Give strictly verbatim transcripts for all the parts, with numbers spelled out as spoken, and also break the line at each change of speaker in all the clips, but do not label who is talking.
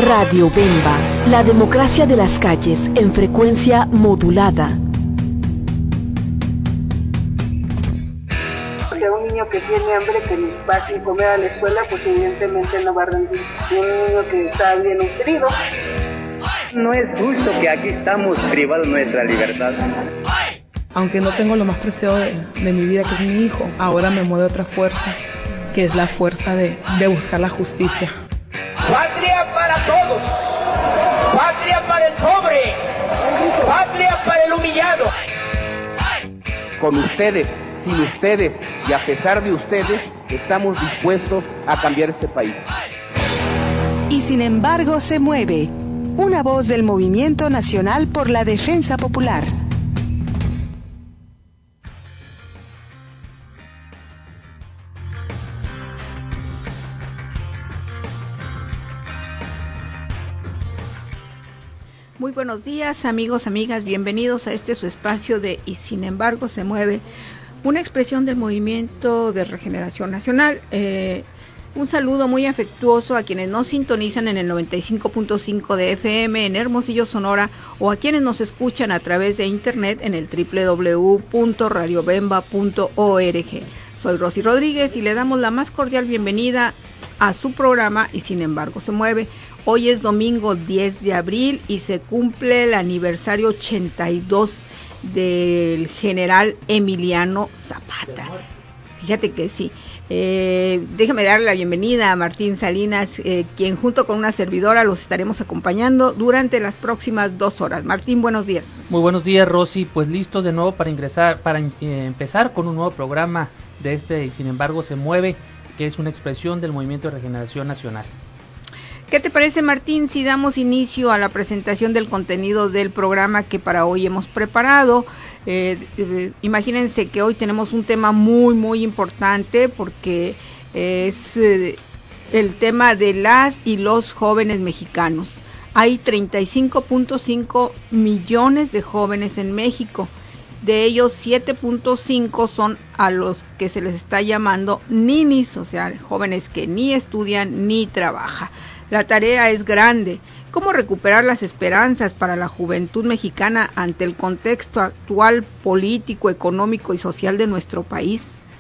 Radio Bemba, la democracia de las calles en frecuencia modulada.
O sea, un niño que tiene hambre, que va sin comer a la escuela, pues evidentemente no va a rendir. Un niño que está bien nutrido.
No es justo que aquí estamos privados de nuestra libertad.
Aunque no tengo lo más preciado de, de mi vida, que es mi hijo, ahora me mueve otra fuerza, que es la fuerza de, de buscar la justicia.
Patria para todos, patria para el pobre, patria para el humillado.
Con ustedes, sin ustedes y a pesar de ustedes, estamos dispuestos a cambiar este país.
Y sin embargo se mueve. Una voz del Movimiento Nacional por la Defensa Popular.
Muy buenos días, amigos, amigas, bienvenidos a este su espacio de Y sin embargo se mueve, una expresión del Movimiento de Regeneración Nacional. Eh, Un saludo muy afectuoso a quienes nos sintonizan en el noventa y cinco punto cinco de F M en Hermosillo, Sonora, o a quienes nos escuchan a través de internet en el doble u doble u doble u punto radio bemba punto org. Soy Rosy Rodríguez y le damos la más cordial bienvenida a su programa Y sin embargo se mueve. Hoy es domingo diez de abril y se cumple el aniversario ochenta y dos del general Emiliano Zapata. Fíjate que sí. Eh, déjame darle la bienvenida a Martín Salinas, eh, quien junto con una servidora los estaremos acompañando durante las próximas dos horas. Martín, buenos días.
Muy buenos días, Rosy. Pues listos de nuevo para ingresar, para eh, empezar con un nuevo programa de este Y sin embargo se mueve, que es una expresión del Movimiento de Regeneración Nacional.
¿Qué te parece, Martín, si damos inicio a la presentación del contenido del programa que para hoy hemos preparado? Eh, eh, imagínense que hoy tenemos un tema muy, muy importante porque es eh, el tema de las y los jóvenes mexicanos. Hay treinta y cinco punto cinco millones de jóvenes en México. De ellos, siete punto cinco son a los que se les está llamando ninis, o sea, jóvenes que ni estudian ni trabajan. La tarea es grande. ¿Cómo recuperar las esperanzas para la juventud mexicana ante el contexto actual político, económico y social de nuestro país,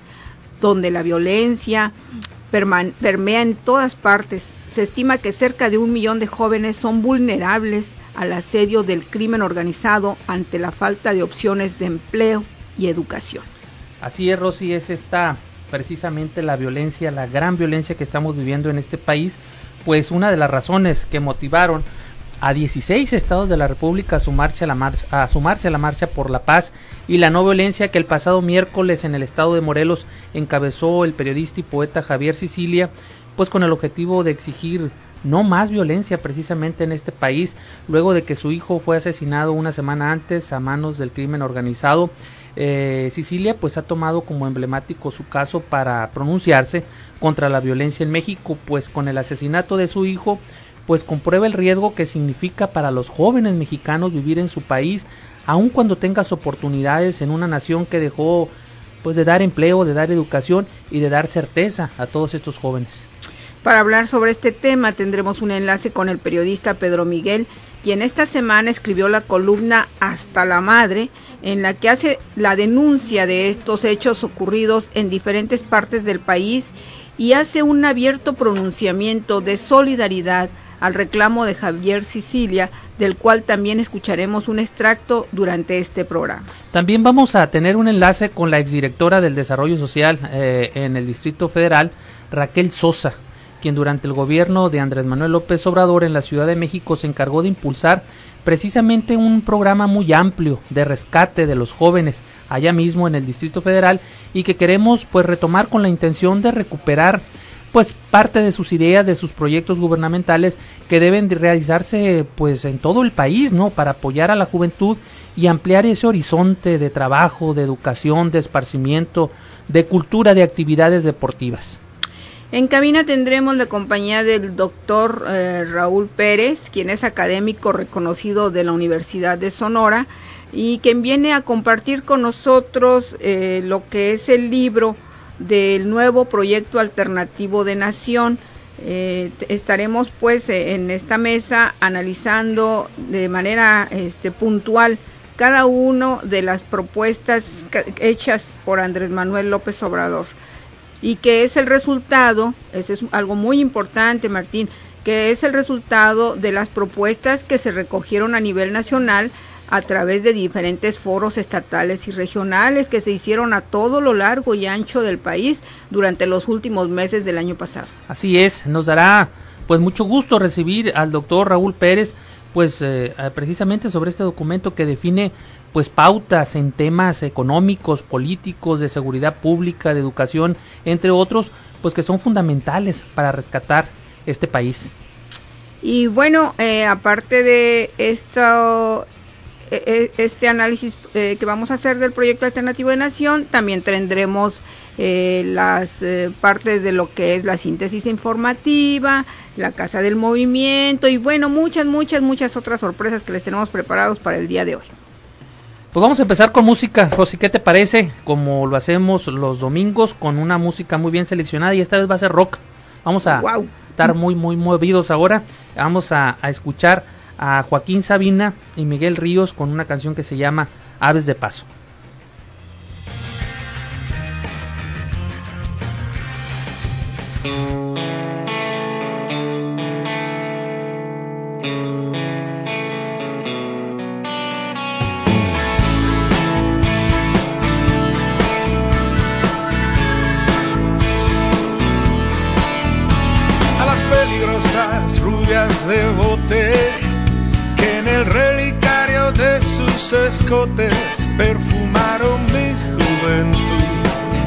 donde la violencia perma- permea en todas partes? Se estima que cerca de un millón de jóvenes son vulnerables al asedio del crimen organizado ante la falta de opciones de empleo y educación.
Así es, Rosy, es esta precisamente la violencia, la gran violencia que estamos viviendo en este país. Pues una de las razones que motivaron a dieciséis estados de la República a sumarse a la marcha, a sumarse a la marcha por la paz y la no violencia que el pasado miércoles en el estado de Morelos encabezó el periodista y poeta Javier Sicilia, pues con el objetivo de exigir no más violencia precisamente en este país, luego de que su hijo fue asesinado una semana antes a manos del crimen organizado. Eh, Sicilia pues ha tomado como emblemático su caso para pronunciarse contra la violencia en México, pues con el asesinato de su hijo, pues comprueba el riesgo que significa para los jóvenes mexicanos vivir en su país, aun cuando tengas oportunidades en una nación que dejó pues de dar empleo, de dar educación y de dar certeza a todos estos jóvenes.
Para hablar sobre este tema tendremos un enlace con el periodista Pedro Miguel, quien esta semana escribió la columna Hasta la Madre, en la que hace la denuncia de estos hechos ocurridos en diferentes partes del país y hace un abierto pronunciamiento de solidaridad al reclamo de Javier Sicilia, del cual también escucharemos un extracto durante este programa.
También vamos a tener un enlace con la exdirectora del Desarrollo Social eh, en el Distrito Federal, Raquel Sosa, quien durante el gobierno de Andrés Manuel López Obrador en la Ciudad de México se encargó de impulsar precisamente un programa muy amplio de rescate de los jóvenes allá mismo en el Distrito Federal y que queremos pues retomar con la intención de recuperar pues parte de sus ideas, de sus proyectos gubernamentales que deben de realizarse pues en todo el país, ¿no? Para apoyar a la juventud y ampliar ese horizonte de trabajo, de educación, de esparcimiento, de cultura, de actividades deportivas.
En cabina tendremos la compañía del doctor eh, Raúl Pérez, quien es académico reconocido de la Universidad de Sonora y quien viene a compartir con nosotros eh, lo que es el libro del nuevo proyecto alternativo de nación Eh, estaremos pues en esta mesa analizando de manera este, puntual cada una de las propuestas hechas por Andrés Manuel López Obrador, y que es el resultado, ese es algo muy importante, Martín, que es el resultado de las propuestas que se recogieron a nivel nacional a través de diferentes foros estatales y regionales que se hicieron a todo lo largo y ancho del país durante los últimos meses del año pasado.
Así es, nos dará pues mucho gusto recibir al doctor Raúl Pérez, pues eh, precisamente sobre este documento que define pues pautas en temas económicos, políticos, de seguridad pública, de educación, entre otros, pues que son fundamentales para rescatar este país.
Y bueno, eh, aparte de esto, eh, este análisis eh, que vamos a hacer del proyecto alternativo de nación, también tendremos eh, las eh, partes de lo que es la síntesis informativa, la Casa del Movimiento y bueno, muchas, muchas, muchas otras sorpresas que les tenemos preparados para el día de hoy.
Pues vamos a empezar con música, Rosy, ¿qué te parece? Como lo hacemos los domingos, con una música muy bien seleccionada, y esta vez va a ser rock. Vamos a wow. estar muy, muy movidos ahora. Vamos a, a escuchar a Joaquín Sabina y Miguel Ríos con una canción que se llama Aves de Paso.
De bote que en el relicario de sus escotes perfumaron mi juventud.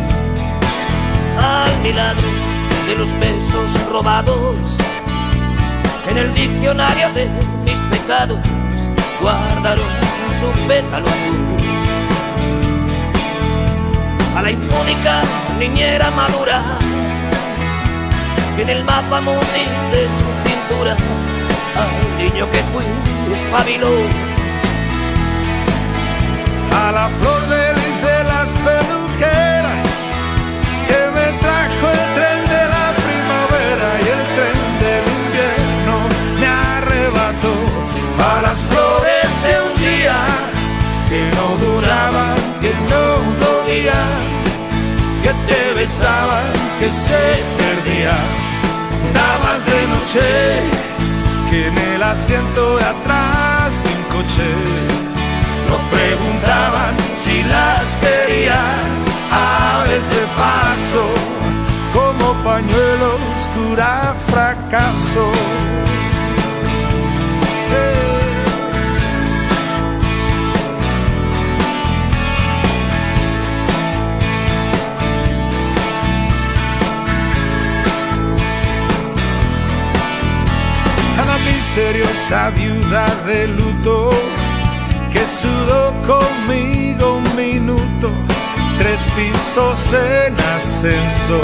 Al milagro de los besos robados que en el diccionario de mis pecados guardaron su pétalo azul. A la impúdica niñera madura que en el mapa mundi de su cintura al niño que fui espabiló.
A la flor de lis de las peluqueras que me trajo el tren de la primavera y el tren del invierno me arrebató. A las flores de un día que no duraban, que no dolían, que te besaban, que se perdían. Damas de noche que en el asiento de atrás de un coche no preguntaban si las querías. Aves de paso como pañuelo oscura fracaso. Hey. Misteriosa viuda de luto que sudó conmigo un minuto, tres pisos en ascenso.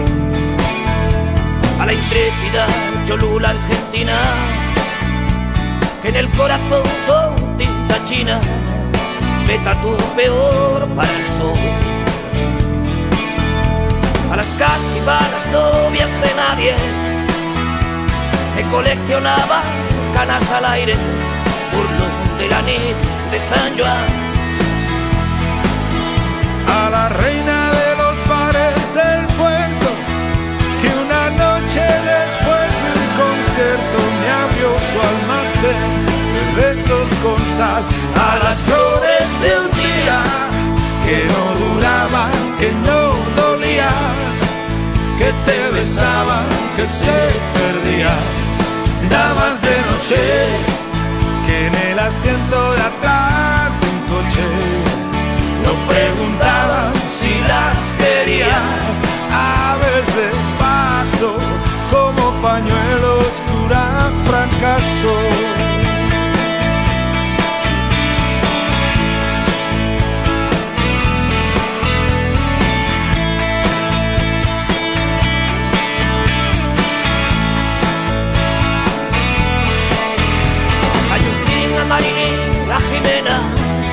A la intrépida Cholula argentina que en el corazón con tinta china me tatuó peor para el sol. A las castigadas novias de nadie que coleccionaba canas al aire, burlón de la nit de San Joan.
A la reina de los bares del puerto que una noche después de un concierto me abrió su almacén de besos con sal. A las flores de un día que no duraban, que no dolían, que te besaban, que se perdían. Damas de noche que en el asiento de atrás de un coche no preguntaban si las querías. Aves de paso como pañuelo oscura fracaso.
Marilyn, a Jimena,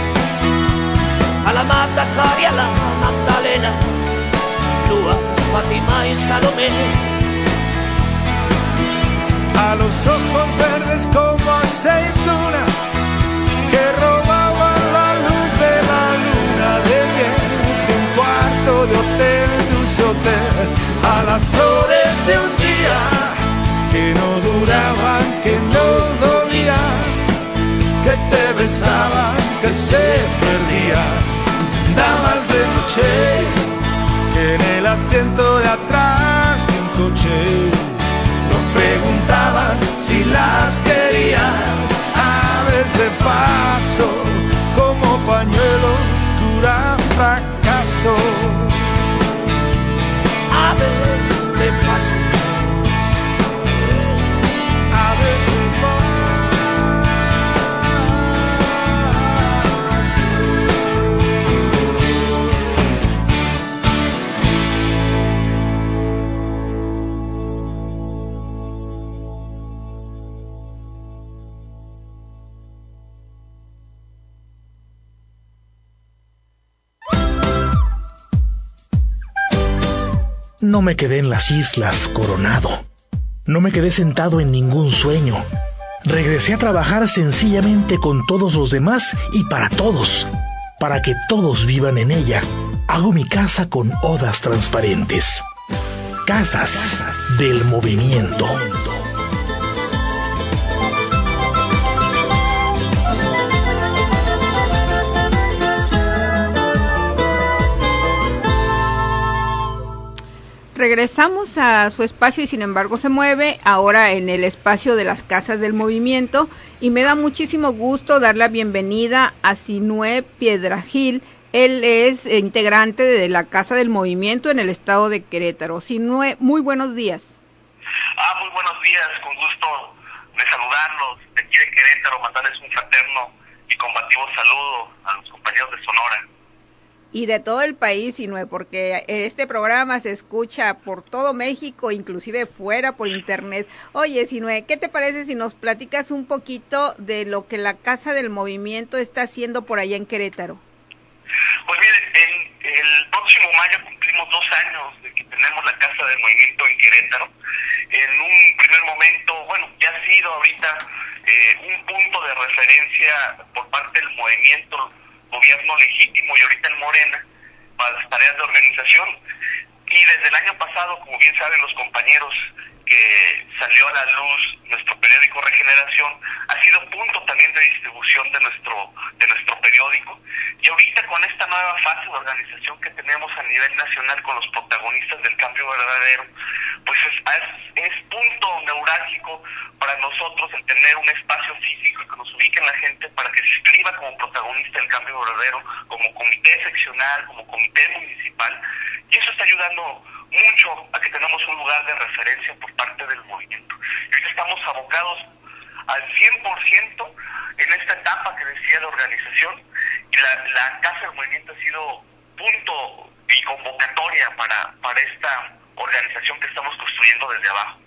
a la Mata Jari, a la Magdalena, Lua, Fátima y Salomé.
a los ojos verdes como aceitunas que robaban la luz de la luna de miel de un cuarto de hotel, dulce hotel, a las flores de un día que no duraban, que no dolían, que te besaban, que se perdían, damas de noche que en el asiento de atrás de un coche no preguntaban si las querías, aves de paso como pañuelos curan fracaso, aves de paso, aves de paso.
No me quedé en las islas coronado. No me quedé sentado en ningún sueño. Regresé a trabajar sencillamente con todos los demás y para todos. Para que todos vivan en ella, hago mi casa con odas transparentes. Casas del movimiento.
Regresamos a su espacio y sin embargo se mueve, ahora en el espacio de las Casas del Movimiento, y me da muchísimo gusto dar la bienvenida a Sinue Piedrahil. Él es integrante de la Casa del Movimiento en el estado de Querétaro. Sinue, muy buenos días.
Ah, muy buenos días, con gusto de saludarlos de aquí de Querétaro, mandarles un fraterno y combativo saludo a los compañeros de Sonora.
Y de todo el país, Sinue, porque este programa se escucha por todo México, inclusive fuera por internet. Oye, Sinue, ¿qué te parece si nos platicas un poquito de lo que la Casa del Movimiento está haciendo por allá en Querétaro?
Pues mire, en el próximo mayo cumplimos dos años de que tenemos la Casa del Movimiento en Querétaro. En un primer momento, bueno, ya ha sido ahorita eh, un punto de referencia por parte del movimiento gobierno legítimo y ahorita en Morena para las tareas de organización, y desde el año pasado, como bien saben los compañeros, que salió a la luz nuestro periódico Regeneración, ha sido punto también de distribución de nuestro de nuestro periódico, y ahorita con esta nueva fase de organización que tenemos a nivel nacional con los protagonistas del cambio verdadero, pues es, es, es punto neurálgico para nosotros el tener un espacio físico y que nos ubiquen la gente para que se inscriba como protagonista del cambio verdadero, como comité seccional, como comité municipal, y eso está ayudando mucho a que tenemos un lugar de referencia por parte del movimiento. Y ahorita estamos abocados al cien por ciento en esta etapa que decía de organización, y la, la Casa del Movimiento ha sido punto y convocatoria para, para esta organización que estamos construyendo desde abajo.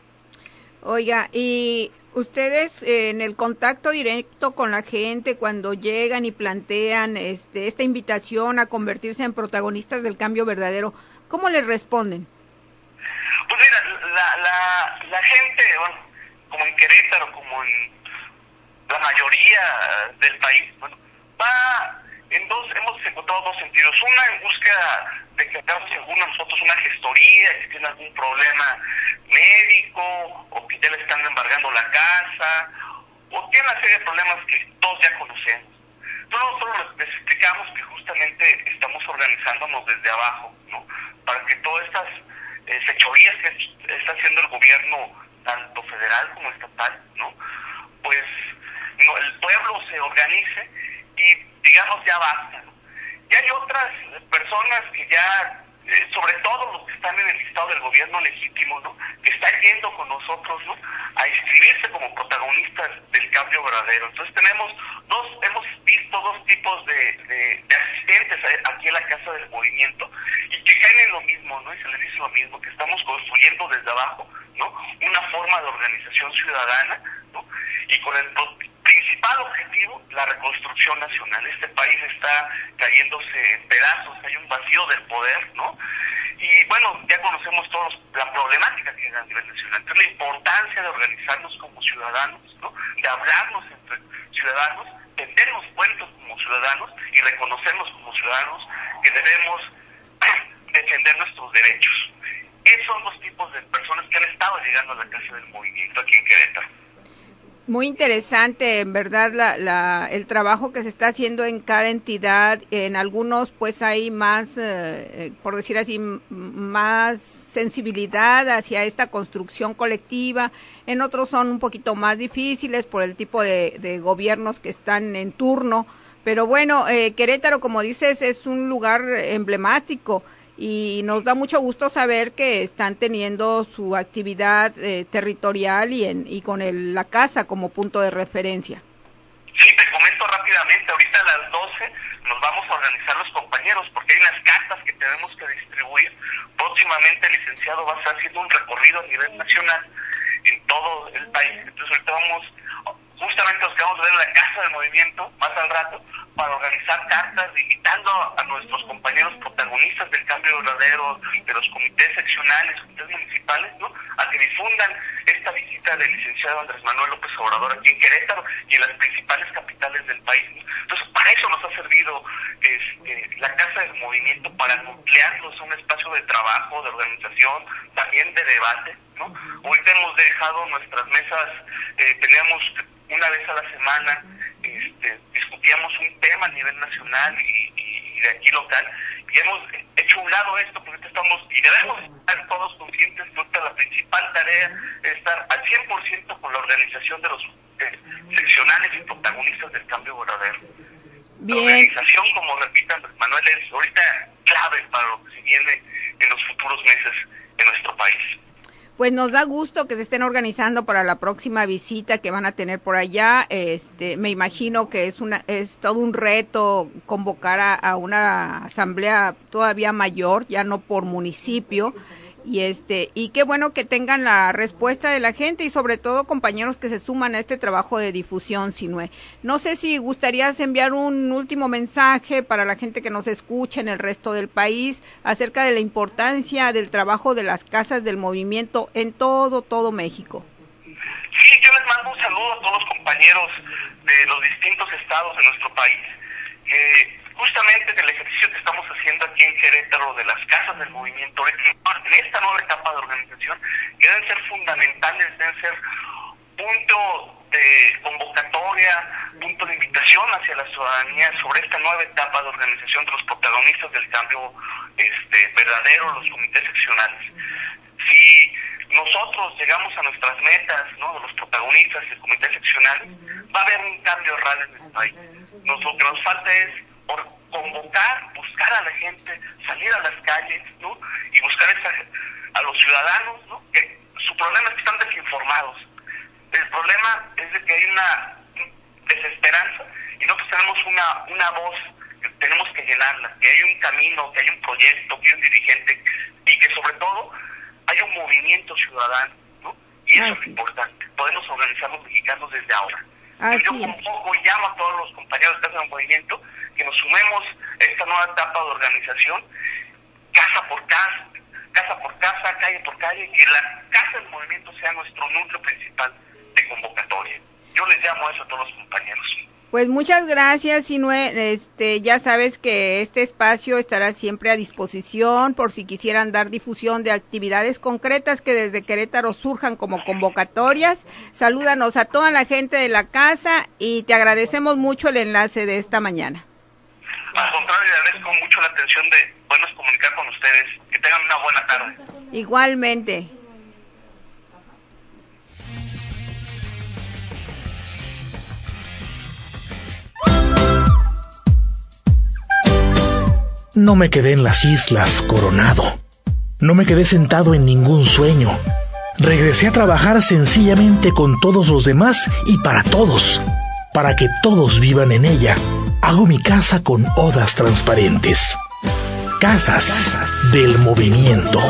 Oiga, y ustedes eh, en el contacto directo con la gente cuando llegan y plantean este, esta invitación a convertirse en protagonistas del cambio verdadero, ¿cómo les responden?
Pues mira, la, la, la gente, bueno, como en Querétaro, como en la mayoría del país, bueno, va en dos, hemos encontrado dos sentidos. Una, en búsqueda de que hagamos alguna nosotros una gestoría, si tiene algún problema médico, o que ya le están embargando la casa, o tiene una serie de problemas que todos ya conocemos. Entonces nosotros les explicamos que justamente estamos organizándonos desde abajo, ¿no? Para que todas estas eh, fechorías que está haciendo el gobierno, tanto federal como estatal, ¿no? Pues no, el pueblo se organice y digamos ya basta, ¿no? Y hay otras personas que ya, eh, sobre todo los que están en el listado del gobierno legítimo, ¿no? Que están yendo con nosotros, ¿no? A inscribirse como protagonistas del cambio verdadero. Entonces tenemos dos, hemos visto dos tipos de, de, de asistentes aquí en la Casa del Movimiento, y que caen en lo mismo, ¿no? Y se les dice lo mismo, que estamos construyendo desde abajo, ¿no? Una forma de organización ciudadana, ¿no? Y con el principal objetivo, la reconstrucción nacional. Este país está cayéndose en pedazos, hay un vacío del poder, ¿no? Y bueno, ya conocemos todos la problemática que hay a nivel nacional. Entonces, la importancia de organizarnos como ciudadanos, ¿no? De hablarnos entre ciudadanos, tendernos puentes como ciudadanos y reconocernos como ciudadanos que debemos defender nuestros derechos. Esos son los tipos de personas que han estado llegando a la Casa del Movimiento aquí en Querétaro.
Muy interesante, en verdad, la, la, el trabajo que se está haciendo en cada entidad. En algunos, pues, hay más, eh, por decir así, m- más sensibilidad hacia esta construcción colectiva. En otros son un poquito más difíciles por el tipo de, de gobiernos que están en turno. Pero bueno, eh, Querétaro, como dices, es un lugar emblemático. Y nos da mucho gusto saber que están teniendo su actividad eh, territorial y, en, y con el, la casa como punto de referencia.
Sí, te comento rápidamente, ahorita a las doce nos vamos a organizar los compañeros porque hay unas cartas que tenemos que distribuir. Próximamente el licenciado va a estar haciendo un recorrido a nivel nacional en todo el país. Entonces ahorita vamos, justamente nos quedamos a ver la Casa del Movimiento más al rato, para organizar cartas, invitando a nuestros compañeros protagonistas del cambio verdadero, de los comités seccionales, comités municipales, ¿no? A que difundan esta visita del licenciado Andrés Manuel López Obrador aquí en Querétaro y en las principales capitales del país, ¿no? Entonces, para eso nos ha servido este, la Casa del Movimiento, para nuclearnos un espacio de trabajo, de organización, también de debate, ¿no? Ahorita hemos dejado nuestras mesas, eh, teníamos una vez a la semana, este, discutíamos un tema a nivel nacional y, y, y de aquí local, y hemos hecho a un lado esto porque estamos, y debemos estar todos conscientes que la principal tarea es estar al cien por ciento con la organización de los eh, seccionales y protagonistas del cambio verdadero. Bien. La organización, como repita Andrés Manuel, es ahorita clave para lo que se viene en los futuros meses en nuestro país.
Pues nos da gusto que se estén organizando para la próxima visita que van a tener por allá. Este, me imagino que es una es todo un reto convocar a, a una asamblea todavía mayor, ya no por municipio. Y este y qué bueno que tengan la respuesta de la gente y sobre todo compañeros que se suman a este trabajo de difusión, Sinue. No sé si gustarías enviar un último mensaje para la gente que nos escucha en el resto del país acerca de la importancia del trabajo de las casas del movimiento en todo, todo México.
Sí, yo les mando un saludo a todos los compañeros de los distintos estados de nuestro país. Eh, Justamente del ejercicio que estamos haciendo aquí en Querétaro de las casas del movimiento, en esta nueva etapa de organización, que deben ser fundamentales, deben ser punto de convocatoria, punto de invitación hacia la ciudadanía sobre esta nueva etapa de organización de los protagonistas del cambio este, verdadero, los comités seccionales. Si nosotros llegamos a nuestras metas, ¿no?, de los protagonistas del comité seccional, va a haber un cambio real en el país. Nos, lo que nos falta es por convocar, buscar a la gente, salir a las calles, ¿no?, y buscar esa, a los ciudadanos, ¿no?, que su problema es que están desinformados. El problema es de que hay una desesperanza y nosotros tenemos una, una voz que tenemos que llenarla, que hay un camino, que hay un proyecto, que hay un dirigente y que sobre todo hay un movimiento ciudadano, ¿no? Y eso Así. es importante. Podemos organizar los mexicanos desde ahora. Así Yo convoco y llamo a todos los compañeros de Casa del Movimiento que nos sumemos a esta nueva etapa de organización, casa por casa, casa por casa, calle por calle, y que la Casa del Movimiento sea nuestro núcleo principal de convocatoria. Yo les llamo a eso a todos los compañeros.
Pues muchas gracias, Sinue. Este, ya sabes que este espacio estará siempre a disposición por si quisieran dar difusión de actividades concretas que desde Querétaro surjan como convocatorias. Salúdanos a toda la gente de la casa y te agradecemos mucho el enlace de esta mañana.
Al contrario, le agradezco mucho la atención de podernos comunicar con ustedes. Que tengan una buena tarde.
Igualmente.
No me quedé en las islas coronado. No me quedé sentado en ningún sueño. Regresé a trabajar sencillamente con todos los demás y para todos. Para que todos vivan en ella, hago mi casa con odas transparentes. Casas, Casas del movimiento.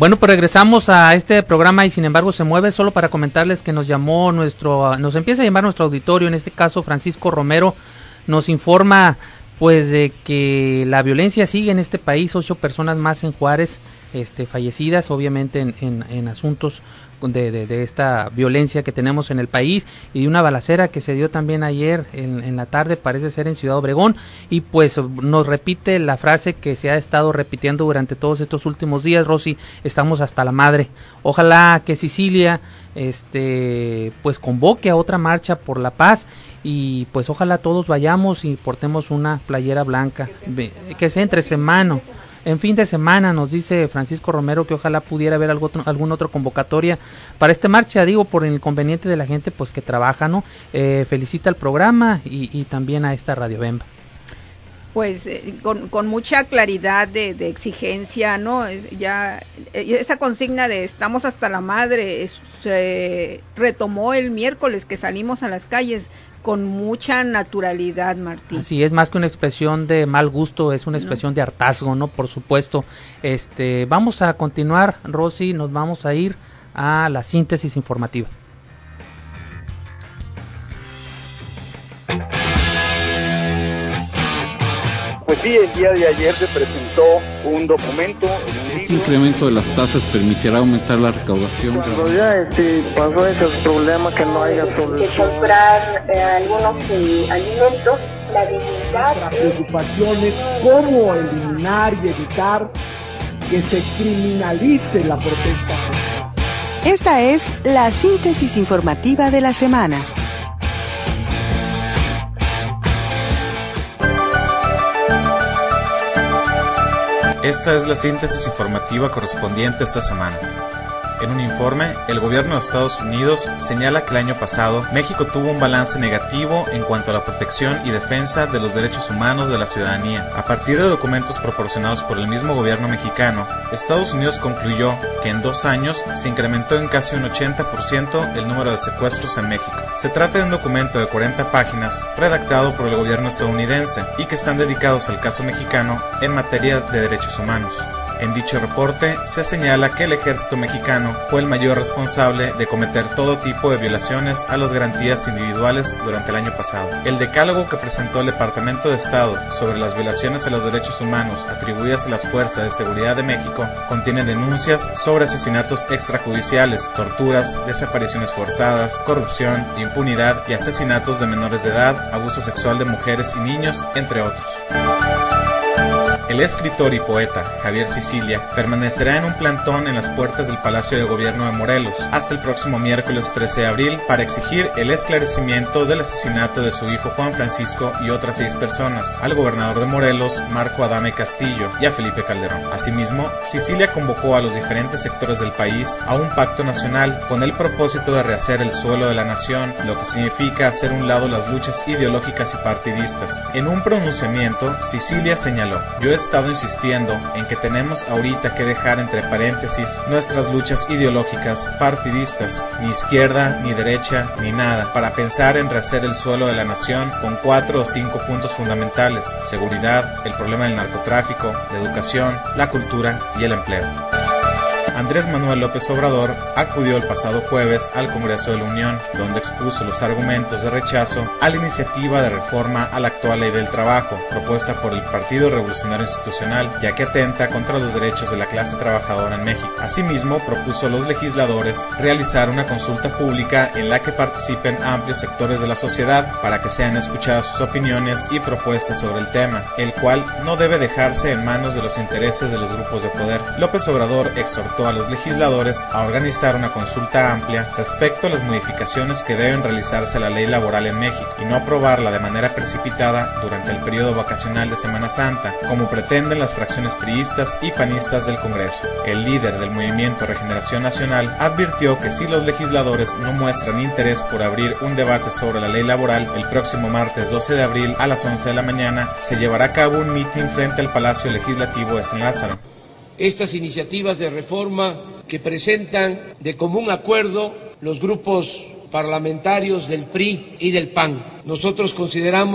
Bueno, pues regresamos a este programa y sin embargo se mueve, solo para comentarles que nos llamó nuestro, nos empieza a llamar nuestro auditorio, en este caso Francisco Romero, nos informa pues de que la violencia sigue en este país, ocho personas más en Juárez, este, fallecidas obviamente en, en, en asuntos De, de, de esta violencia que tenemos en el país y de una balacera que se dio también ayer en, en la tarde, parece ser en Ciudad Obregón, y pues nos repite la frase que se ha estado repitiendo durante todos estos últimos días, Rosy, estamos hasta la madre. Ojalá que Sicilia este pues convoque a otra marcha por la paz y pues ojalá todos vayamos y portemos una playera blanca, que sea entre semana. En fin de semana, nos dice Francisco Romero que ojalá pudiera haber algo otro, alguna otra convocatoria para esta marcha, digo, por el inconveniente de la gente pues que trabaja, ¿no? Eh, felicita al programa y, y también a esta Radio Bemba.
Pues eh, con, con mucha claridad de, de exigencia, ¿no? Ya eh, esa consigna de estamos hasta la madre es, se retomó el miércoles que salimos a las calles con mucha naturalidad, Martín.
Así es, más que una expresión de mal gusto, es una expresión no. de hartazgo, ¿no? Por supuesto. Este, vamos a continuar, Rosy, nos vamos a ir a la síntesis informativa.
Pues sí, el día de ayer se presentó un documento.
Este incremento de las tasas permitirá aumentar la recaudación.
Cuando ya este, pasó ese problema que no haya solución.
Que comprar eh, algunos eh, alimentos, la dignidad.
La preocupación es cómo eliminar y evitar que se criminalice la protesta.
Esta es la síntesis informativa de la semana.
Esta es la síntesis informativa correspondiente esta semana. En un informe, el gobierno de Estados Unidos señala que el año pasado México tuvo un balance negativo en cuanto a la protección y defensa de los derechos humanos de la ciudadanía. A partir de documentos proporcionados por el mismo gobierno mexicano, Estados Unidos concluyó que en dos años se incrementó en casi un ochenta por ciento el número de secuestros en México. Se trata de un documento de cuarenta páginas redactado por el gobierno estadounidense y que están dedicados al caso mexicano en materia de derechos humanos. En dicho reporte se señala que el ejército mexicano fue el mayor responsable de cometer todo tipo de violaciones a las garantías individuales durante el año pasado. El decálogo que presentó el Departamento de Estado sobre las violaciones a los derechos humanos atribuidas a las Fuerzas de Seguridad de México contiene denuncias sobre asesinatos extrajudiciales, torturas, desapariciones forzadas, corrupción, impunidad y asesinatos de menores de edad, abuso sexual de mujeres y niños, entre otros. El escritor y poeta Javier Sicilia permanecerá en un plantón en las puertas del Palacio de Gobierno de Morelos hasta el próximo miércoles trece de abril para exigir el esclarecimiento del asesinato de su hijo Juan Francisco y otras seis personas, al gobernador de Morelos, Marco Adame Castillo, y a Felipe Calderón. Asimismo, Sicilia convocó a los diferentes sectores del país a un pacto nacional con el propósito de rehacer el suelo de la nación, lo que significa hacer a un lado las luchas ideológicas y partidistas. En un pronunciamiento, Sicilia señaló: "Yo he estado insistiendo en que tenemos ahorita que dejar entre paréntesis nuestras luchas ideológicas, partidistas, ni izquierda, ni derecha, ni nada, para pensar en rehacer el suelo de la nación con cuatro o cinco puntos fundamentales: seguridad, el problema del narcotráfico, la educación, la cultura y el empleo". Andrés Manuel López Obrador acudió el pasado jueves al Congreso de la Unión, donde expuso los argumentos de rechazo a la iniciativa de reforma a la actual Ley del Trabajo, propuesta por el Partido Revolucionario Institucional, ya que atenta contra los derechos de la clase trabajadora en México. Asimismo, propuso a los legisladores realizar una consulta pública en la que participen amplios sectores de la sociedad para que sean escuchadas sus opiniones y propuestas sobre el tema, el cual no debe dejarse en manos de los intereses de los grupos de poder. López Obrador exhortó a los legisladores a organizar una consulta amplia respecto a las modificaciones que deben realizarse a la ley laboral en México y no aprobarla de manera precipitada durante el periodo vacacional de Semana Santa, como pretenden las fracciones priistas y panistas del Congreso. El líder del Movimiento Regeneración Nacional advirtió que si los legisladores no muestran interés por abrir un debate sobre la ley laboral, el próximo martes doce de abril a las once de la mañana se llevará a cabo un mitin frente al Palacio Legislativo de San Lázaro.
Estas iniciativas de reforma que presentan de común acuerdo los grupos parlamentarios del P R I y del P A N. Nosotros consideramos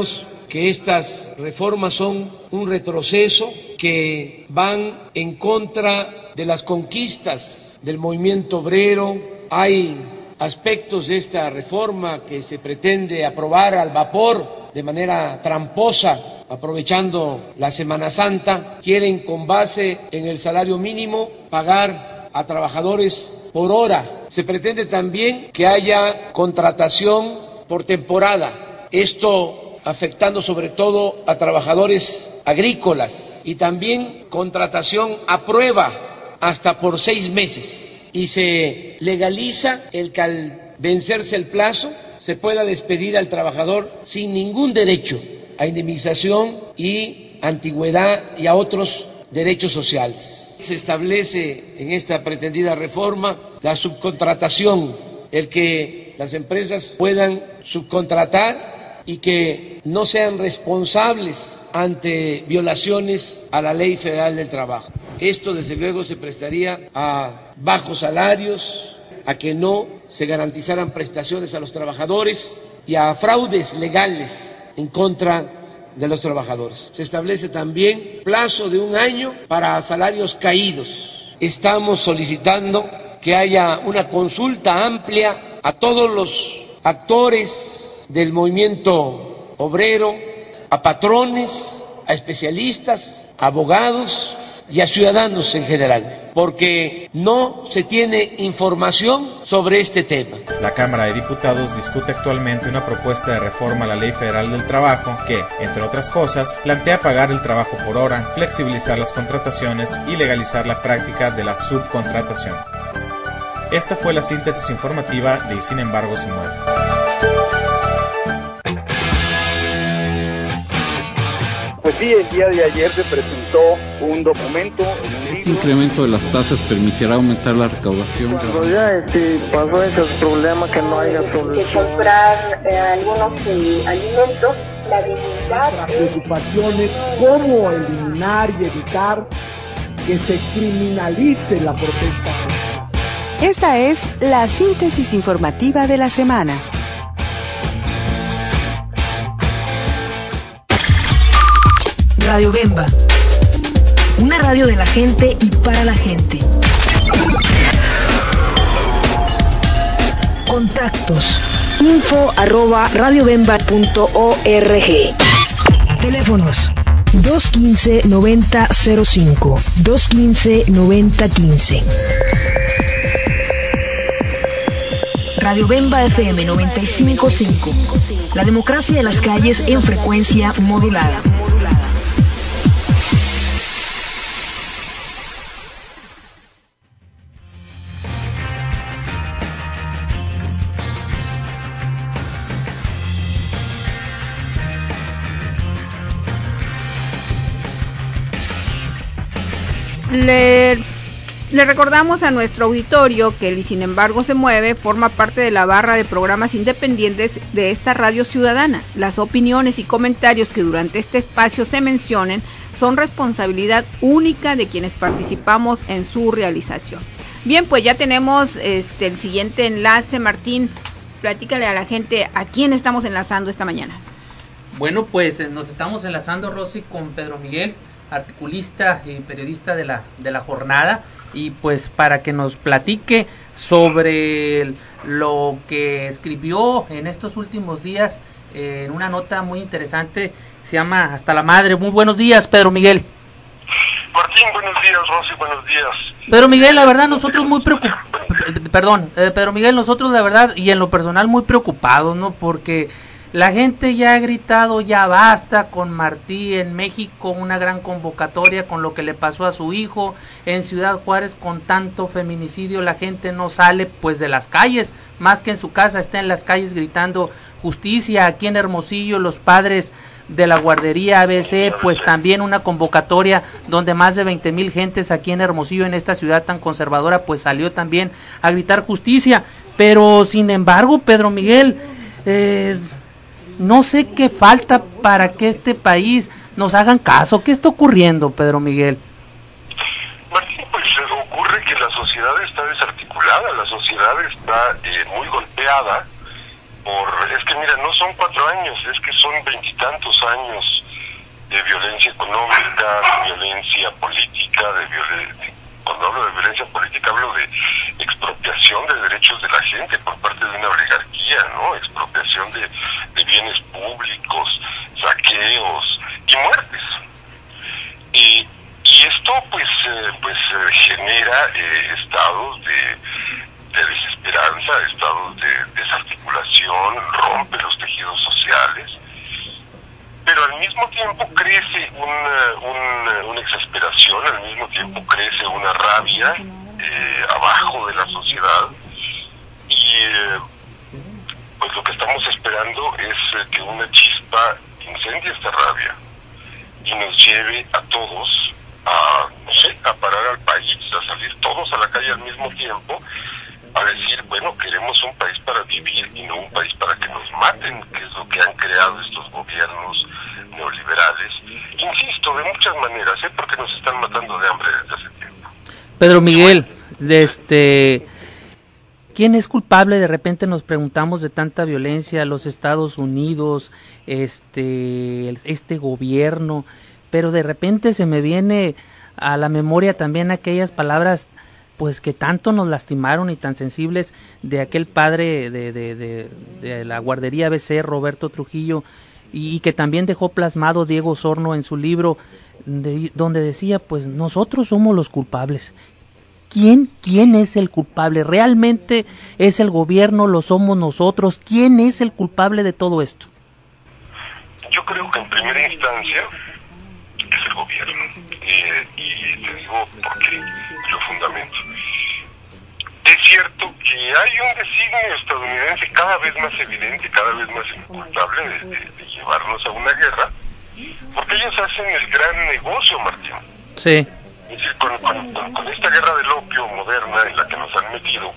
que estas reformas son un retroceso, que van en contra de las conquistas del movimiento obrero. Hay aspectos de esta reforma que se pretende aprobar al vapor de manera tramposa, aprovechando la Semana Santa. Quieren, con base en el salario mínimo, pagar a trabajadores por hora. Se pretende también que haya contratación por temporada, esto afectando sobre todo a trabajadores agrícolas, y también contratación a prueba hasta por seis meses. Y se legaliza el que al vencerse el plazo se pueda despedir al trabajador sin ningún derecho a indemnización y antigüedad y a otros derechos sociales. Se establece en esta pretendida reforma la subcontratación, el que las empresas puedan subcontratar y que no sean responsables ante violaciones a la Ley Federal del Trabajo. Esto, desde luego, se prestaría a bajos salarios, a que no se garantizaran prestaciones a los trabajadores y a fraudes legales en contra de los trabajadores. Se establece también plazo de un año para salarios caídos. Estamos solicitando que haya una consulta amplia a todos los actores del movimiento obrero, a patrones, a especialistas, a abogados y a ciudadanos en general, porque no se tiene información sobre este tema.
La Cámara de Diputados discute actualmente una propuesta de reforma a la Ley Federal del Trabajo que, entre otras cosas, plantea pagar el trabajo por hora, flexibilizar las contrataciones y legalizar la práctica de la subcontratación. Esta fue la síntesis informativa de Y Sin Embargo Se Mueve.
Pues sí, el día de ayer se presentó un documento.
Este incremento de las tasas permitirá aumentar la recaudación.
Cuando ya este, pasó ese problema que no haya solución.
De comprar eh, algunos eh, alimentos, la debilidad.
La preocupación es cómo eliminar y evitar que se criminalice la protesta.
Esta es la síntesis informativa de la semana.
Radio Bemba, una radio de la gente y para la gente. Contactos: info arroba radiobemba punto org. Teléfonos: dos uno cinco, noventa cero cinco, dos uno cinco, noventa quince. Radio Bemba F M noventa y cinco punto cinco. La democracia de las calles en frecuencia modulada.
Le, le recordamos a nuestro auditorio que el Y Sin Embargo Se Mueve forma parte de la barra de programas independientes de esta radio ciudadana. Las opiniones y comentarios que durante este espacio se mencionen son responsabilidad única de quienes participamos en su realización. Bien, pues ya tenemos este el siguiente enlace. Martín, platícale a la gente a quién estamos enlazando esta mañana.
Bueno, pues nos estamos enlazando, Rosy, con Pedro Miguel, articulista y periodista de la de la jornada, y pues para que nos platique sobre el, lo que escribió en estos últimos días eh, en una nota muy interesante, se llama Hasta la Madre. Muy buenos días, Pedro Miguel.
Martín, buenos días. Rosy, buenos días.
Pedro Miguel, la verdad nosotros muy preocupados, perdón, eh, Pedro Miguel, nosotros la verdad y en lo personal muy preocupados, ¿no? Porque la gente ya ha gritado ya basta con Martí en México, una gran convocatoria con lo que le pasó a su hijo en Ciudad Juárez con tanto feminicidio. La gente no sale pues de las calles, más que en su casa, está en las calles gritando justicia. Aquí en Hermosillo los padres de la guardería A B C, pues también una convocatoria donde más de veinte mil gentes aquí en Hermosillo, en esta ciudad tan conservadora, pues salió también a gritar justicia. Pero sin embargo, Pedro Miguel, eh, no sé qué falta para que este país nos hagan caso. ¿Qué está ocurriendo, Pedro Miguel?
Martín, pues ocurre que la sociedad está desarticulada, la sociedad está eh, muy golpeada por, es que
mira, no son cuatro años, es que son veintitantos años de violencia económica, de violencia política, de violencia. Cuando hablo de violencia política hablo de expropiación de derechos de la gente por parte de una oligarquía, ¿no? Expropiación de, de bienes públicos, saqueos y muertes. Y, y esto pues eh, pues eh, genera eh, estados de, de desesperanza, estados de desarticulación, rompe los tejidos sociales. Pero al mismo tiempo crece una, una, una exasperación, al mismo tiempo crece una rabia eh, abajo de la sociedad y eh, pues lo que estamos esperando es eh, que una chispa incendie esta rabia y nos lleve a todos a, no sé, a parar al país, a salir todos a la calle al mismo tiempo, a decir, bueno, queremos un país para vivir y no un país para que nos maten, que es lo que han creado estos gobiernos neoliberales. Insisto, de muchas maneras, ¿eh? Porque nos están matando de hambre desde hace tiempo.
Pedro Miguel, de este, ¿quién es culpable? De repente nos preguntamos de tanta violencia, los Estados Unidos, este, este gobierno, pero de repente se me viene a la memoria también aquellas palabras pues que tanto nos lastimaron y tan sensibles de aquel padre de, de, de, de la guardería A B C, Roberto Trujillo, y, y que también dejó plasmado Diego Osorno en su libro, de, donde decía, pues nosotros somos los culpables. ¿Quién, quién es el culpable? ¿Realmente es el gobierno? ¿Lo somos nosotros? ¿Quién es el culpable de todo esto?
Yo creo que en primera instancia es el gobierno. Eh, y te digo por qué, lo fundamento. Es cierto que hay un designio estadounidense cada vez más evidente, cada vez más inculpable de, de, de llevarnos a una guerra, porque ellos hacen el gran negocio, Martín.
Sí.
Es decir, con, con, con, con esta guerra del opio moderna en la que nos han metido,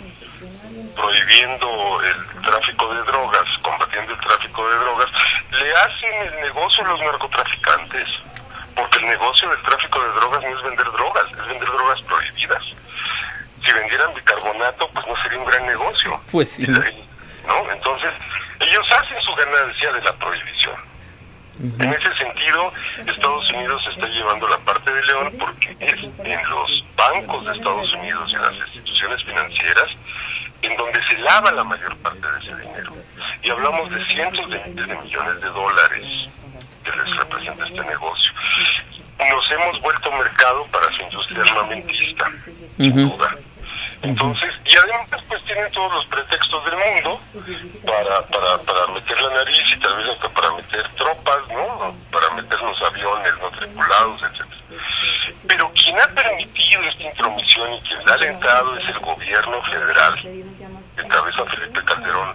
prohibiendo el tráfico de drogas, combatiendo el tráfico de drogas, le hacen el negocio a los narcotraficantes. Porque el negocio del tráfico de drogas no es vender drogas, es vender drogas prohibidas. Si vendieran bicarbonato, pues no sería un gran negocio.
Pues sí.
¿No? Entonces, ellos hacen su ganancia de la prohibición. Uh-huh. En ese sentido, Estados Unidos está llevando la parte de león porque es en los bancos de Estados Unidos y en las instituciones financieras en donde se lava la mayor parte de ese dinero. Y hablamos de cientos de miles de millones de dólares que les representa este negocio. Nos hemos vuelto mercado para su industria armamentista, uh-huh. sin duda. Entonces, y además pues tienen todos los pretextos del mundo para, para, para meter la nariz y tal vez hasta para meter tropas, ¿no? Para meternos aviones no tripulados, etcétera. Pero quien ha permitido esta intromisión y quien la ha alentado es el gobierno federal, que encabeza Felipe Calderón.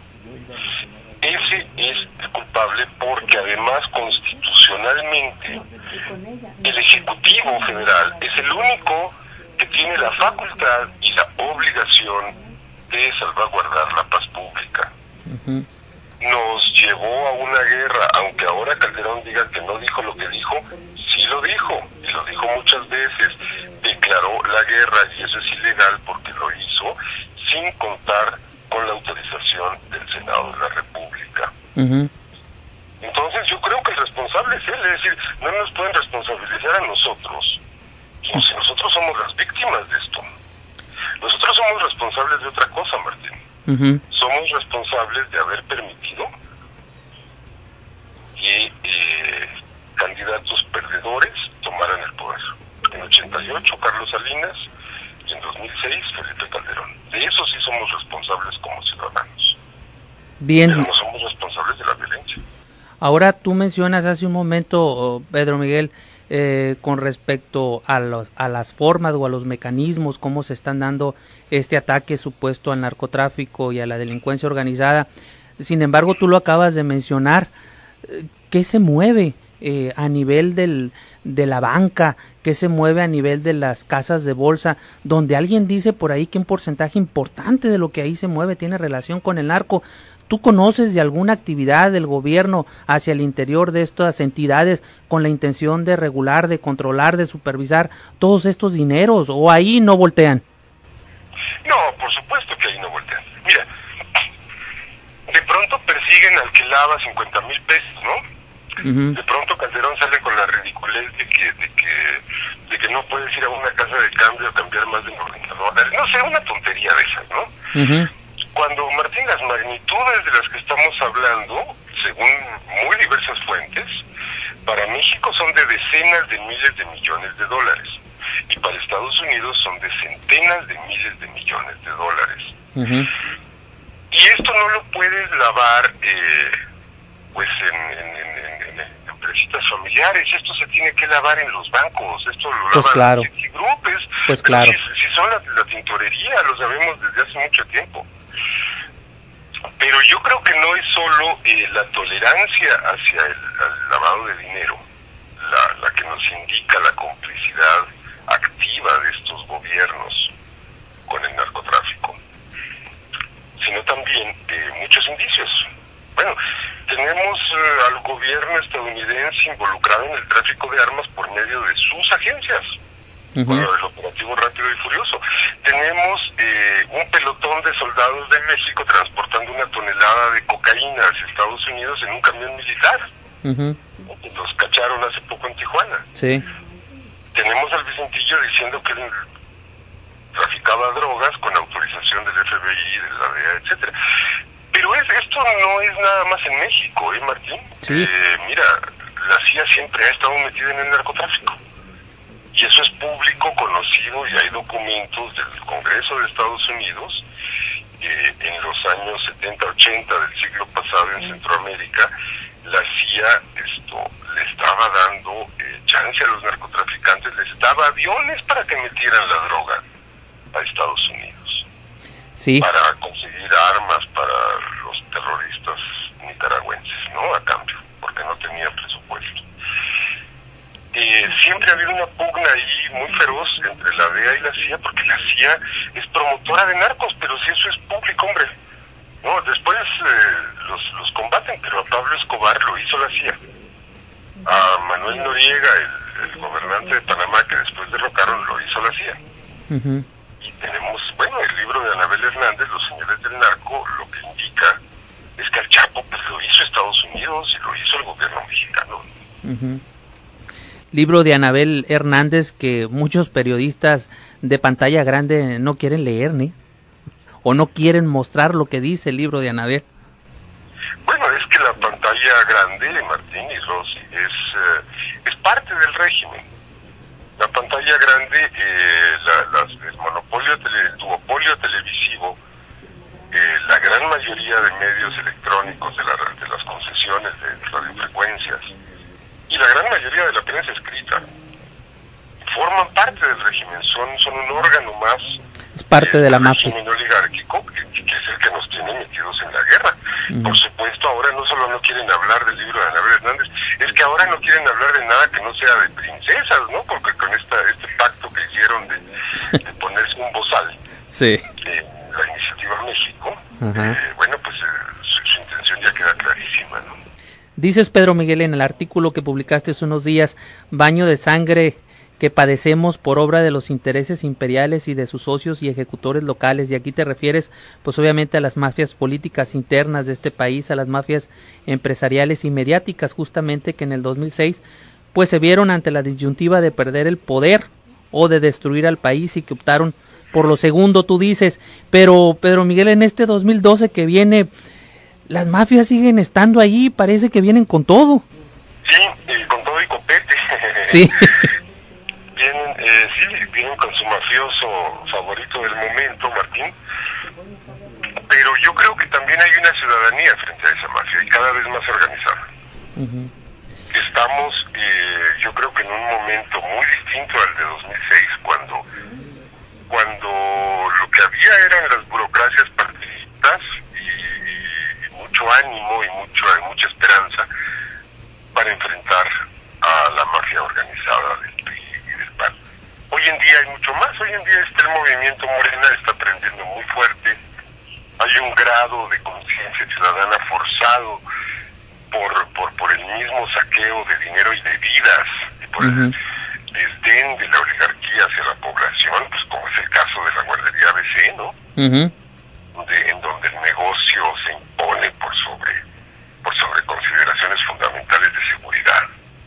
Ese es el culpable porque además constitucionalmente el Ejecutivo Federal es el único que tiene la facultad y la obligación de salvaguardar la paz pública. Uh-huh. Nos llevó a una guerra, aunque ahora Calderón diga que no dijo lo que dijo, sí lo dijo, y lo dijo muchas veces, declaró la guerra y eso es ilegal porque lo hizo sin contar con la autorización del Senado de la República. Uh-huh. Entonces yo creo que el responsable es él, es decir, no nos pueden responsabilizar a nosotros, como si nosotros somos las víctimas de esto. Nosotros somos responsables de otra cosa, Martín. Uh-huh. Somos responsables de haber permitido que eh, candidatos perdedores tomaran el poder. En ochenta y ocho Carlos Salinas y en dos mil seis Felipe Calderón. De eso sí somos responsables como ciudadanos.
Bien.
Pero no somos responsables de la violencia.
Ahora tú mencionas hace un momento, Pedro Miguel, eh, con respecto a, los, a las formas o a los mecanismos, cómo se están dando este ataque supuesto al narcotráfico y a la delincuencia organizada. Sin embargo, tú lo acabas de mencionar. ¿Qué se mueve eh, a nivel del, de la banca? ¿Qué se mueve a nivel de las casas de bolsa? Donde alguien dice por ahí que un porcentaje importante de lo que ahí se mueve tiene relación con el narco. ¿Tú conoces de alguna actividad del gobierno hacia el interior de estas entidades con la intención de regular, de controlar, de supervisar todos estos dineros? ¿O ahí no voltean?
No, por supuesto que ahí no voltean. Mira, de pronto percibimos siguen al que lava cincuenta mil pesos, ¿no?
Uh-huh.
De pronto Calderón sale con la ridiculez de que, de que de que no puedes ir a una casa de cambio a cambiar más de noventa dólares. No sé, una tontería de esas, ¿no?
Uh-huh.
Cuando, Martín, las magnitudes de las que estamos hablando, según muy diversas fuentes, para México son de decenas de miles de millones de dólares. Y para Estados Unidos son de centenas de miles de millones de dólares.
Uh-huh.
Y esto no lo puedes lavar eh, pues en, en, en, en empresitas familiares, esto se tiene que lavar en los bancos, esto lo
pues
lavan
claro.
los grupos,
pues claro.
si, si son la, la tintorería, lo sabemos desde hace mucho tiempo. Pero yo creo que no es solo eh, la tolerancia hacia el, el lavado de dinero la, la que nos indica la complicidad activa de estos gobiernos con el narcotráfico, sino también eh, muchos indicios. Bueno, tenemos eh, al gobierno estadounidense involucrado en el tráfico de armas por medio de sus agencias, uh-huh. Bueno, el operativo Rápido y Furioso. Tenemos eh, un pelotón de soldados de México transportando una tonelada de cocaína hacia Estados Unidos en un camión militar.
Uh-huh.
Los cacharon hace poco en Tijuana.
Sí.
Tenemos al Vicentillo diciendo que él traficaba drogas con autorización del F B I, de la D E A, etcétera. Pero es, esto no es nada más en México, ¿eh, Martín?
Sí.
Eh, mira, la C I A siempre ha estado metida en el narcotráfico. Y eso es público, conocido, y hay documentos del Congreso de Estados Unidos. Eh, en los años setenta, ochenta del siglo pasado en Centroamérica, la C I A esto, le estaba dando eh, chance a los narcotraficantes, les daba aviones para que metieran la droga a Estados Unidos.
Sí.
Para conseguir armas para los terroristas nicaragüenses, ¿no? A cambio, porque no tenían presupuesto. Eh, siempre ha habido una pugna ahí muy feroz entre la D E A y la C I A, porque la C I A es promotora de narcos, pero si eso es público, hombre. No, después eh, los, los combaten, pero a Pablo Escobar lo hizo la C I A. A Manuel Noriega, el, el gobernante de Panamá, que después derrocaron, lo hizo la C I A.
Uh-huh.
Y tenemos, bueno, el libro de Anabel Hernández, Los Señores del Narco, lo que indica es que al Chapo pues lo hizo Estados Unidos y lo hizo el gobierno mexicano.
Uh-huh. Libro de Anabel Hernández que muchos periodistas de pantalla grande no quieren leer, ¿ni? O no quieren mostrar lo que dice el libro de Anabel.
Bueno, es que la pantalla grande, Martín y Rosy, es, eh, es parte del régimen. La pantalla grande, eh, la, las, el monopolio, tele, el duopolio televisivo, eh, la gran mayoría de medios electrónicos, de, la, de las concesiones de radiofrecuencias y la gran mayoría de la prensa escrita forman parte del régimen, son, son un órgano más.
Es parte eh, de la mafia.
Un oligárquico que, que es el que nos tiene metidos en la guerra. Uh-huh. Por supuesto, ahora no solo no quieren hablar del libro de Anabel Hernández, es que ahora no quieren hablar de nada que no sea de princesas, ¿no? Porque con esta este pacto que hicieron de, de ponerse un bozal,
sí.
eh, la Iniciativa México,
uh-huh.
eh, bueno, pues eh, su, su intención ya queda clarísima, ¿no?
Dices, Pedro Miguel, en el artículo que publicaste hace unos días, baño de sangre que padecemos por obra de los intereses imperiales y de sus socios y ejecutores locales, y aquí te refieres pues obviamente a las mafias políticas internas de este país, a las mafias empresariales y mediáticas, justamente que en el dos mil seis pues se vieron ante la disyuntiva de perder el poder o de destruir al país y que optaron por lo segundo, tú dices. Pero Pedro Miguel, en este dos mil doce que viene, las mafias siguen estando ahí, parece que vienen con todo.
Sí, eh, con todo y copete.
Sí.
Vienen, eh, sí, vienen con su mafioso favorito del momento, Martín. Pero yo creo que también hay una ciudadanía frente a esa mafia y cada vez más organizada.
Uh-huh.
Estamos, eh, yo creo que en un momento muy distinto al de dos mil seis, cuando, cuando lo que había eran las burocracias partidistas y, y mucho ánimo y mucho, mucha esperanza para enfrentar a la mafia organizada del P R I y del P A N. Hoy en día hay mucho más, hoy en día está el movimiento Morena, está prendiendo muy fuerte, hay un grado de conciencia ciudadana forzado por, por, por el mismo saqueo de dinero y de vidas, y por uh-huh. el desdén de la oligarquía hacia la población, pues como es el caso de la guardería A B C, ¿no?
Uh-huh.
De, en donde el negocio se impone por sobre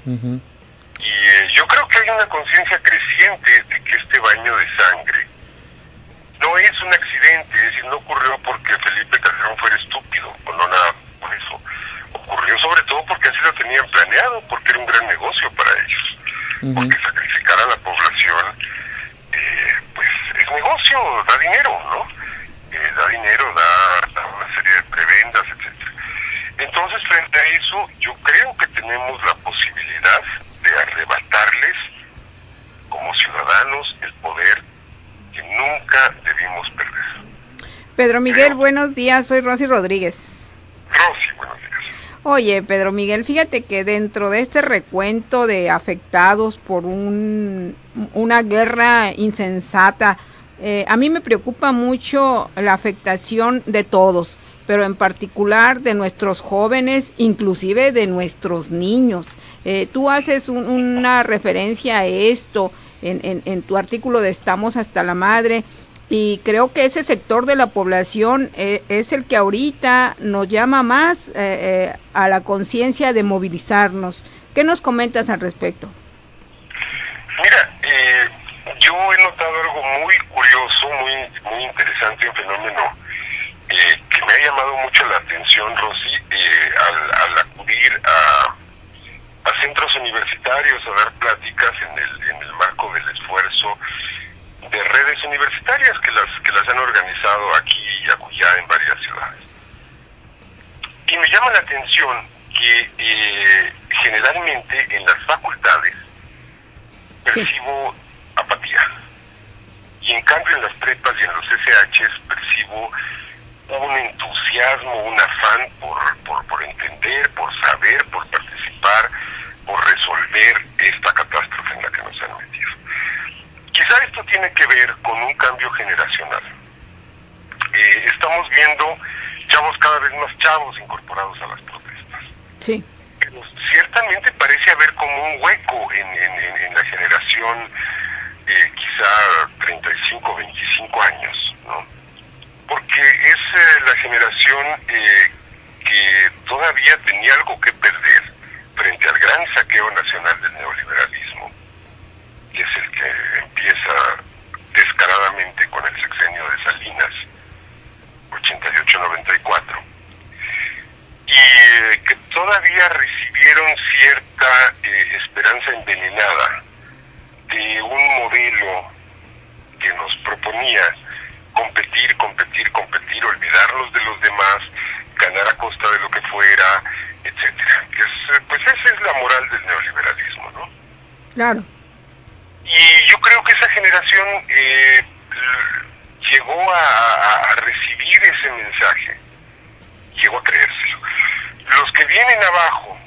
Uh-huh. Y eh, yo creo que hay una conciencia creciente de que este baño de sangre no es un accidente, es decir, no ocurrió porque Felipe Calderón fuera estúpido, o no nada por eso. Ocurrió sobre todo porque así lo tenían planeado, porque era un gran negocio para ellos. Uh-huh. Porque sacrificar a la población, eh, pues es negocio, da dinero, ¿no? Eh, da dinero, da, da una serie de prebendas, etcétera. Entonces, frente a eso, yo creo que tenemos la posibilidad de arrebatarles, como ciudadanos, el poder que nunca debimos perder.
Pedro Miguel, Pero, buenos días, soy Rosy Rodríguez.
Rosy, buenos días.
Oye, Pedro Miguel, fíjate que dentro de este recuento de afectados por un, una guerra insensata, eh, a mí me preocupa mucho la afectación de todos, pero en particular de nuestros jóvenes, inclusive de nuestros niños. Eh, tú haces un, una referencia a esto en, en, en tu artículo de Estamos hasta la Madre, y creo que ese sector de la población eh, es el que ahorita nos llama más eh, eh, a la conciencia de movilizarnos. ¿Qué nos comentas al respecto?
Mira, eh, yo he notado algo muy curioso, muy, muy interesante, un fenómeno eh, que me ha llamado mucho la atención, Rosy, eh, al, al acudir a, a centros universitarios a dar pláticas en el, en el marco del esfuerzo de redes universitarias que las que las han organizado aquí y acullá en varias ciudades. Y me llama la atención que eh, generalmente en las facultades percibo sí. apatía, y en cambio en las prepas y en los S Hs percibo un entusiasmo, un afán por, por, por entender, por saber, por participar, por resolver esta catástrofe en la que nos han metido. Quizá esto tiene que ver con un cambio generacional. Eh, estamos viendo chavos cada vez más chavos incorporados a las protestas.
Sí.
Pero ciertamente parece haber como un hueco en, en, en la generación, eh, quizá treinta y cinco, veinticinco años, ¿no? Porque es eh, la generación eh, que todavía tenía algo que perder frente al gran saqueo nacional del neoliberalismo, que es el que empieza descaradamente con el sexenio de Salinas, ochenta y ocho noventa y cuatro, y eh, que todavía recibieron cierta eh, esperanza envenenada de un modelo que nos proponía competir, competir, competir, olvidarnos de los demás, ganar a costa de lo que fuera, etcétera. Es, pues esa es la moral del neoliberalismo, ¿no?
Claro.
Y yo creo que esa generación eh, llegó a, a, a recibir ese mensaje, llegó a creérselo. Los que vienen abajo,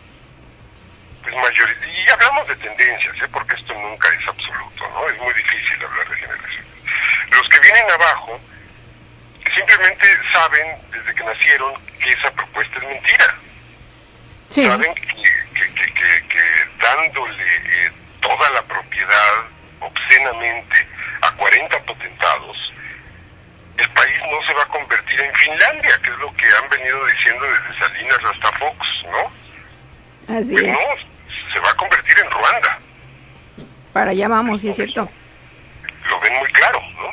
pues mayor, y hablamos de tendencias, ¿eh? Porque esto nunca es absoluto, ¿no? Es muy difícil hablar de generaciones. Los que vienen abajo simplemente saben desde que nacieron que esa propuesta es mentira. Sí. Saben que, que, que, que, que dándole eh, toda la propiedad obscenamente a cuarenta potentados, el país no se va a convertir en Finlandia, que es lo que han venido diciendo desde Salinas hasta Fox, ¿no?
Así
pues
es.
No, se va a convertir en Ruanda.
Para allá vamos, sí es cierto.
Lo ven muy claro, ¿no?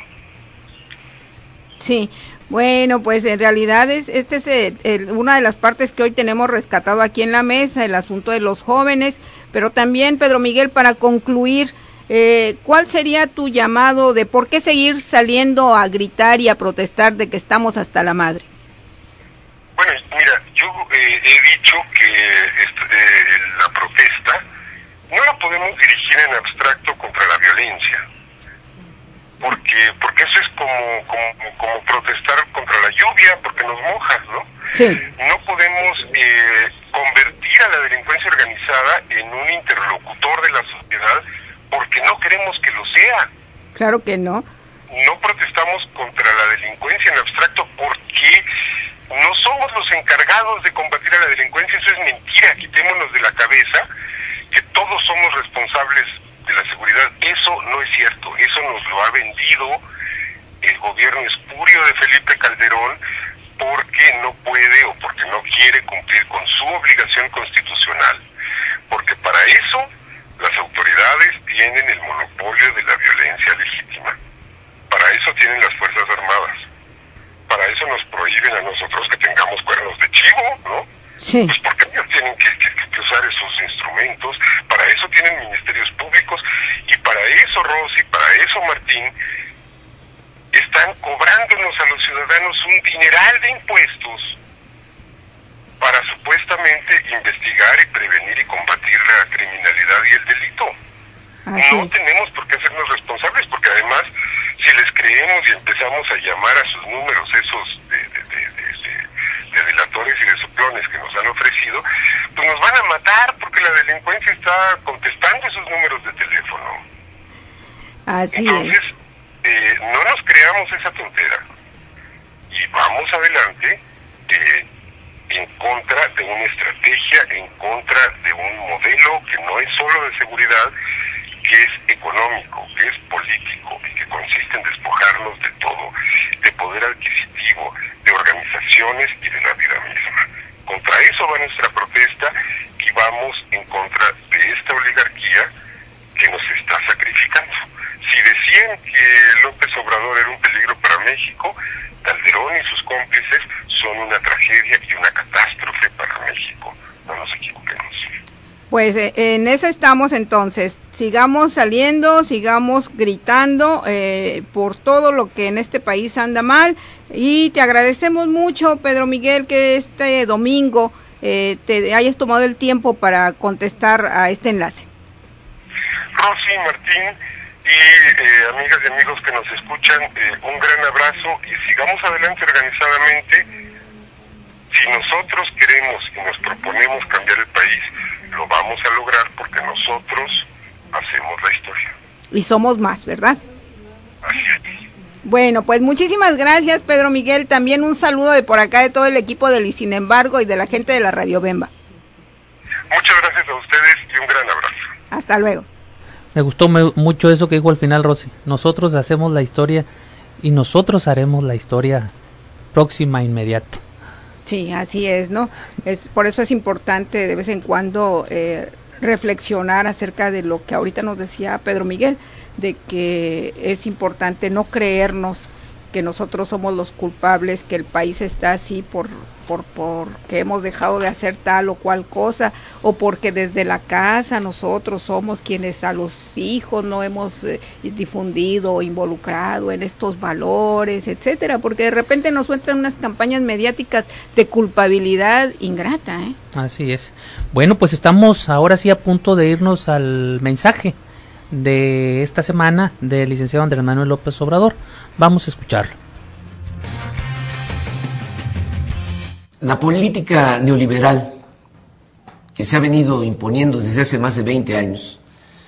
Sí. Bueno, pues en realidad es este es el, el, una de las partes que hoy tenemos rescatado aquí en la mesa, el asunto de los jóvenes, pero también, Pedro Miguel, para concluir, eh, ¿cuál sería tu llamado de por qué seguir saliendo a gritar y a protestar de que estamos hasta la madre?
Bueno, mira, yo eh, he dicho que este, eh, la protesta no la podemos dirigir en abstracto contra la violencia, porque porque eso es como, como, como protestar contra la lluvia, porque nos mojas, ¿no?
Sí.
No podemos eh, convertir a la delincuencia organizada en un interlocutor de la sociedad porque no queremos que lo sea.
Claro que no.
No protestamos contra la delincuencia en abstracto porque no somos los encargados de combatir a la delincuencia. Eso es mentira, quitémonos de la cabeza que todos somos responsables de la seguridad. Eso no es cierto, eso nos lo ha vendido el gobierno espurio de Felipe Calderón porque no puede o porque no quiere cumplir con su obligación constitucional, porque para
Sí.
Pues porque ellos tienen que, que, que usar esos instrumentos, para eso tienen ministerios públicos, y para eso, Rosy, para eso, Martín, están cobrándonos a los ciudadanos un dineral de impuestos para supuestamente investigar y prevenir y combatir la criminalidad y el delito. Así no es. Tenemos por qué hacernos responsables, porque además, si les creemos y empezamos a llamar a sus números esos de, de, de, de, de, de delatores y de soplones que nos han ofrecido, pues nos van a matar, porque la delincuencia está contestando esos números de teléfono.
Así
Entonces,
es.
Eh, no nos creamos esa tontera y vamos adelante eh, en contra de una estrategia, en contra de un modelo que no es solo de seguridad, que es económico, que es político y que consiste en despojarnos de todo, de poder adquisitivo, de organizaciones y de la vida misma. Contra eso va nuestra protesta y vamos en contra de esta oligarquía que nos está sacrificando. Si decían que López Obrador era un peligro para México, Calderón y sus cómplices son una tragedia y una catástrofe para México. No nos equivoquemos.
Pues eh, en eso estamos entonces. Sigamos saliendo, sigamos gritando eh, por todo lo que en este país anda mal. Y te agradecemos mucho, Pedro Miguel, que este domingo eh, te hayas tomado el tiempo para contestar a este enlace.
Rosy, Martín y eh, amigas y amigos que nos escuchan, eh, un gran abrazo y sigamos adelante organizadamente. Si nosotros queremos y nos proponemos cambiar el país, lo vamos a lograr porque nosotros hacemos la historia.
Y somos más, ¿verdad?
Así es.
Bueno, pues muchísimas gracias, Pedro Miguel. También un saludo de por acá de todo el equipo del Y Sin Embargo y de la gente de la Radio Bemba.
Muchas gracias a ustedes y un gran abrazo.
Hasta luego.
Me gustó me, mucho eso que dijo al final, Rosy. Nosotros hacemos la historia y nosotros haremos la historia próxima, inmediata.
Sí, así es, ¿no? Es por eso es importante de vez en cuando eh, reflexionar acerca de lo que ahorita nos decía Pedro Miguel, de que es importante no creernos que nosotros somos los culpables, que el país está así por por porque hemos dejado de hacer tal o cual cosa, o porque desde la casa nosotros somos quienes a los hijos no hemos eh, difundido o involucrado en estos valores, etcétera, porque de repente nos sueltan unas campañas mediáticas de culpabilidad ingrata, ¿eh?
Así es. Bueno, pues estamos ahora sí a punto de irnos al mensaje de esta semana del licenciado Andrés Manuel López Obrador. Vamos a escucharlo.
La política neoliberal que se ha venido imponiendo desde hace más de veinte años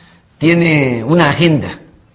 tiene una agenda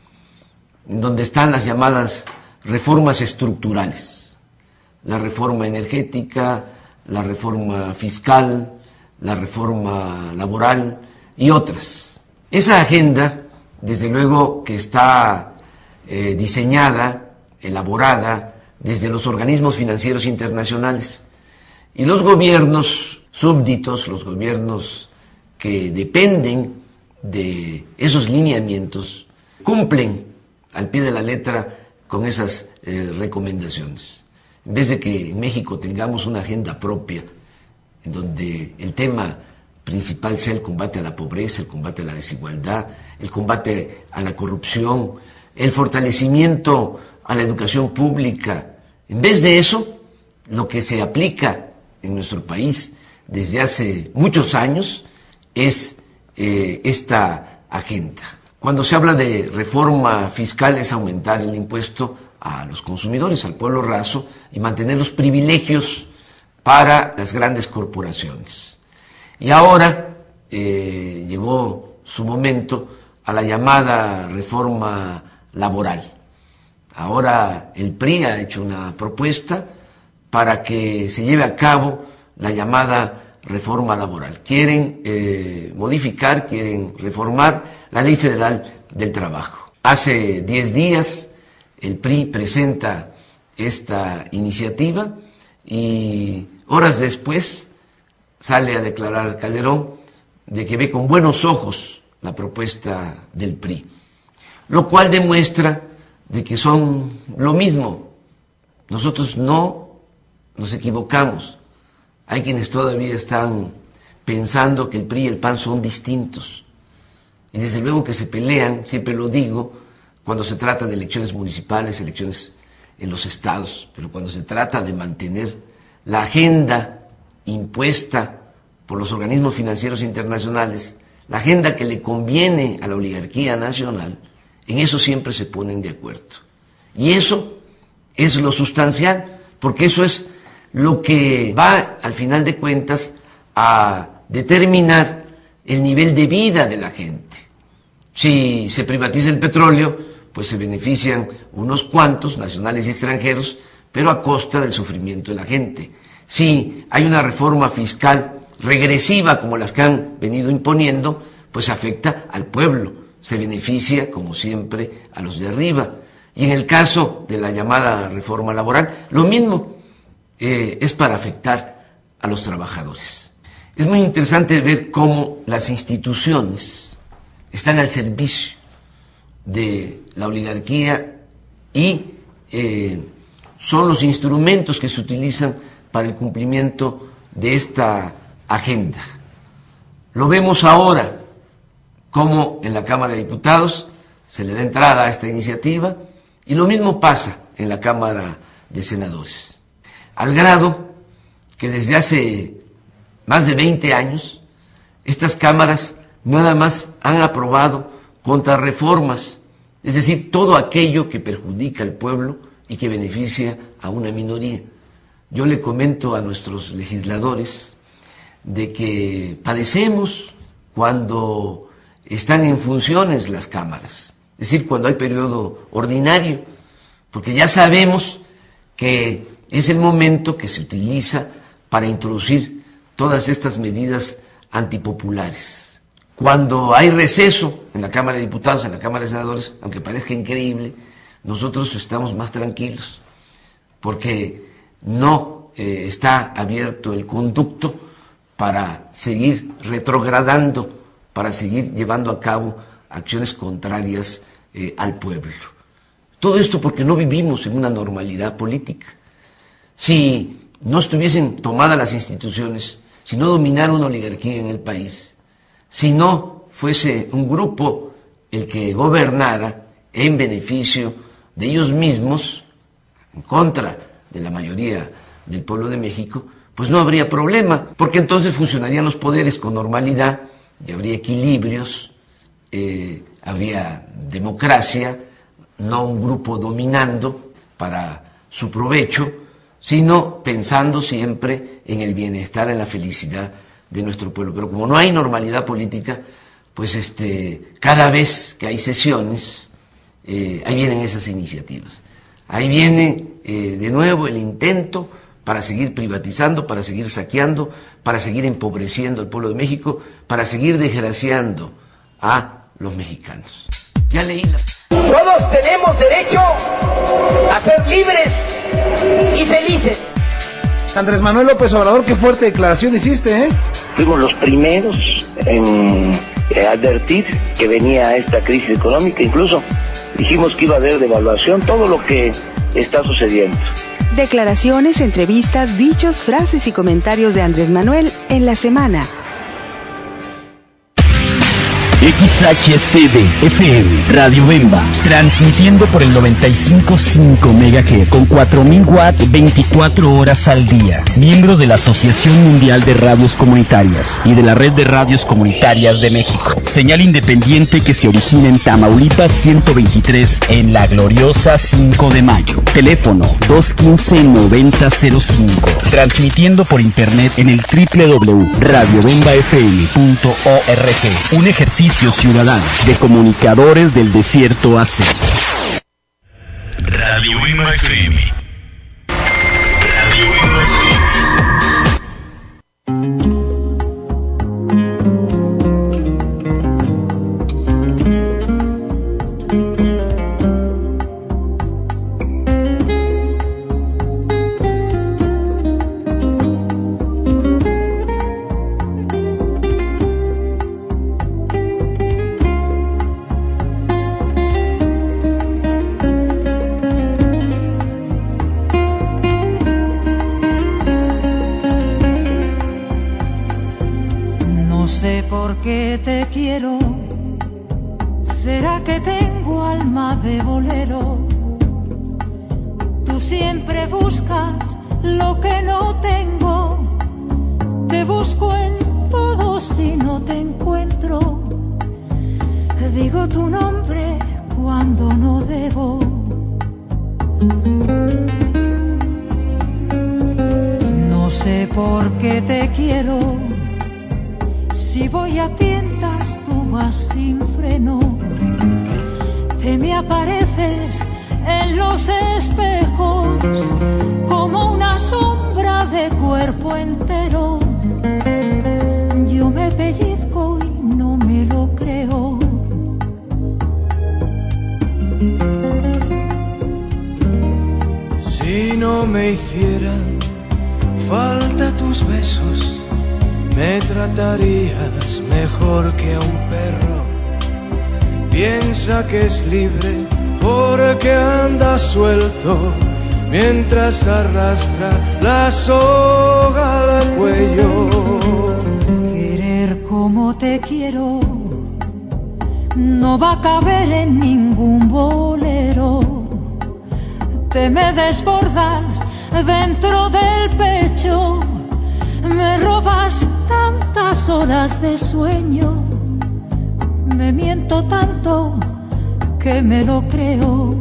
en donde están las llamadas reformas estructurales, la reforma energética, la reforma fiscal, la reforma laboral y otras. Esa agenda, desde luego que está eh, diseñada, elaborada desde los organismos financieros internacionales. Y los gobiernos súbditos, los gobiernos que dependen de esos lineamientos, cumplen al pie de la letra con esas eh, recomendaciones. En vez de que en México tengamos una agenda propia, en donde el tema principal sea el combate a la pobreza, el combate a la desigualdad, el combate a la corrupción, el fortalecimiento a la educación pública. En vez de eso, lo que se aplica en nuestro país desde hace muchos años es eh, esta agenda. Cuando se habla de reforma fiscal es aumentar el impuesto a los consumidores, al pueblo raso, y mantener los privilegios para las grandes corporaciones. Y ahora eh, llegó su momento a la llamada reforma laboral. Ahora el P R I ha hecho una propuesta para que se lleve a cabo la llamada reforma laboral. Quieren eh, modificar, quieren reformar la Ley Federal del Trabajo. Hace diez días el P R I presenta esta iniciativa y horas después sale a declarar Calderón de que ve con buenos ojos la propuesta del P R I, lo cual demuestra de que son lo mismo. Nosotros no nos equivocamos, Hay quienes todavía están pensando que el P R I y el P A N son distintos. Y desde luego que se pelean, siempre lo digo, cuando se trata de elecciones municipales, elecciones en los estados, pero cuando se trata de mantener la agenda impuesta por los organismos financieros internacionales, la agenda que le conviene a la oligarquía nacional, en eso siempre se ponen de acuerdo. Y eso es lo sustancial, porque eso es lo que va, al final de cuentas, a determinar el nivel de vida de la gente. Si se privatiza el petróleo, pues se benefician unos cuantos, nacionales y extranjeros, pero a costa del sufrimiento de la gente. Si hay una reforma fiscal regresiva como las que han venido imponiendo, pues afecta al pueblo, se beneficia, como siempre, a los de arriba. Y en el caso de la llamada reforma laboral, lo mismo, eh, es para afectar a los trabajadores. Es muy interesante ver cómo las instituciones están al servicio de la oligarquía y eh, son los instrumentos que se utilizan para el cumplimiento de esta agenda. Lo vemos ahora, como en la Cámara de Diputados se le da entrada a esta iniciativa, y lo mismo pasa en la Cámara de Senadores, al grado que desde hace más de veinte años estas cámaras nada más han aprobado contrarreformas, es decir, todo aquello que perjudica al pueblo y que beneficia a una minoría. Yo le comento a nuestros legisladores de que padecemos cuando están en funciones las cámaras, es decir, cuando hay periodo ordinario, porque ya sabemos que es el momento que se utiliza para introducir todas estas medidas antipopulares. Cuando hay receso en la Cámara de Diputados, en la Cámara de Senadores, aunque parezca increíble, nosotros estamos más tranquilos, porque no eh, está abierto el conducto para seguir retrogradando, para seguir llevando a cabo acciones contrarias eh, al pueblo. Todo esto porque no vivimos en una normalidad política. Si no estuviesen tomadas las instituciones, si no dominara una oligarquía en el país, si no fuese un grupo el que gobernara en beneficio de ellos mismos, en contra de la mayoría del pueblo de México, pues no habría problema, porque entonces funcionarían los poderes con normalidad y habría equilibrios, eh, habría democracia, no un grupo dominando para su provecho, sino pensando siempre en el bienestar, en la felicidad de nuestro pueblo. Pero como no hay normalidad política, pues este, cada vez que hay sesiones, eh, ahí vienen esas iniciativas. Ahí viene eh, de nuevo el intento para seguir privatizando, para seguir saqueando, para seguir empobreciendo al pueblo de México, para seguir desgraciando a los mexicanos. Ya leí la...
Todos tenemos derecho a ser libres y felices.
Andrés Manuel López Obrador, qué fuerte declaración hiciste, ¿eh?
Fuimos los primeros en eh, advertir que venía esta crisis económica, incluso dijimos que iba a haber devaluación, todo lo que está sucediendo.
Declaraciones, entrevistas, dichos, frases y comentarios de Andrés Manuel en la semana.
X H C D F M Radio Bemba, transmitiendo por el noventa y cinco punto cinco megahertz con cuatro mil watts veinticuatro horas al día. Miembro de la Asociación Mundial de Radios Comunitarias y de la Red de Radios Comunitarias de México. Señal independiente que se origina en Tamaulipas ciento veintitrés en la gloriosa cinco de mayo. Teléfono dos uno cinco, nueve cero cero cinco. Transmitiendo por internet en el doble u doble u doble u punto radio bemba f m punto org. Un ejercicio ciudadano de comunicadores del desierto A C.
Radio Bemba F M. Radio Bemba F M.
sé por qué te quiero, será que tengo alma de bolero. Tú siempre buscas lo que no tengo, te busco en todo si no te encuentro. Digo tu nombre cuando no debo. No sé por qué te quiero, si voy a tientas tú vas sin freno. Te me apareces en los espejos como una sombra de cuerpo entero. Yo me pellizco y no me lo creo.
Si no me hicieran falta tus besos, me tratarías mejor que a un perro. Piensa que es libre porque anda suelto mientras arrastra la soga al cuello.
Querer como te quiero no va a caber en ningún bolero. Te me desbordas dentro del pecho, me robas tantas horas de sueño, me miento tanto que me lo creo.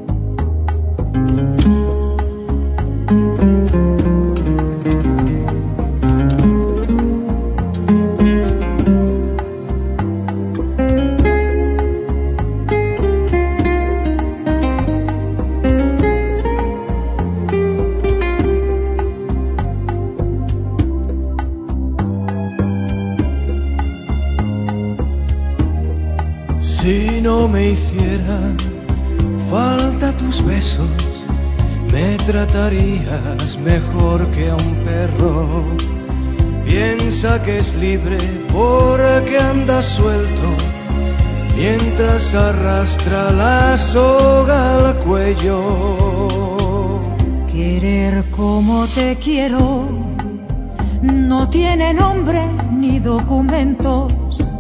Si no me hicieran falta tus besos, me tratarías mejor que a un perro. Piensa que es libre porque anda suelto mientras arrastra la soga al cuello.
Querer como te quiero no tiene nombre ni documentos.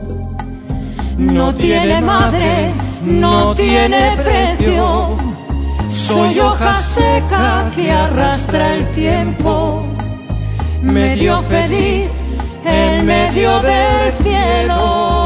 No tiene madre, no tiene precio. Soy hoja seca que arrastra el tiempo, medio feliz en medio del cielo.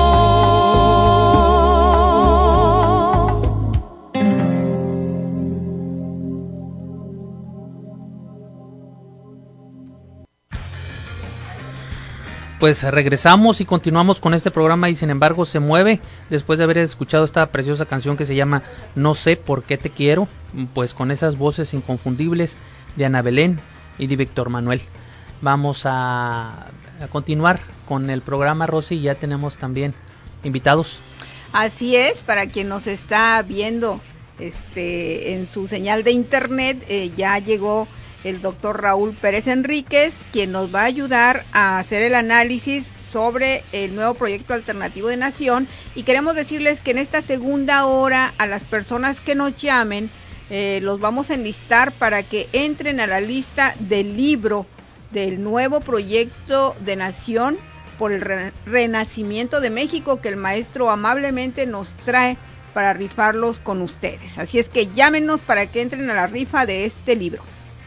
Pues regresamos y continuamos con este programa y sin embargo se mueve después de haber escuchado esta preciosa canción que se llama No sé por qué te quiero, pues con esas voces inconfundibles de Ana Belén y de Víctor Manuel. Vamos a, a continuar con el programa, Rosy, y ya tenemos también invitados.
Así es, para quien nos está viendo este en su señal de internet, eh, ya llegó el doctor Raúl Pérez Enríquez, quien nos va a ayudar a hacer el análisis sobre el nuevo proyecto alternativo de Nación. Y queremos decirles que en esta segunda hora a las personas que nos llamen, eh, los vamos a enlistar para que entren a la lista del libro del nuevo proyecto de Nación por el re- renacimiento de México, que el maestro amablemente nos trae para rifarlos con ustedes. Así es que llámenos para que entren a la rifa de este libro.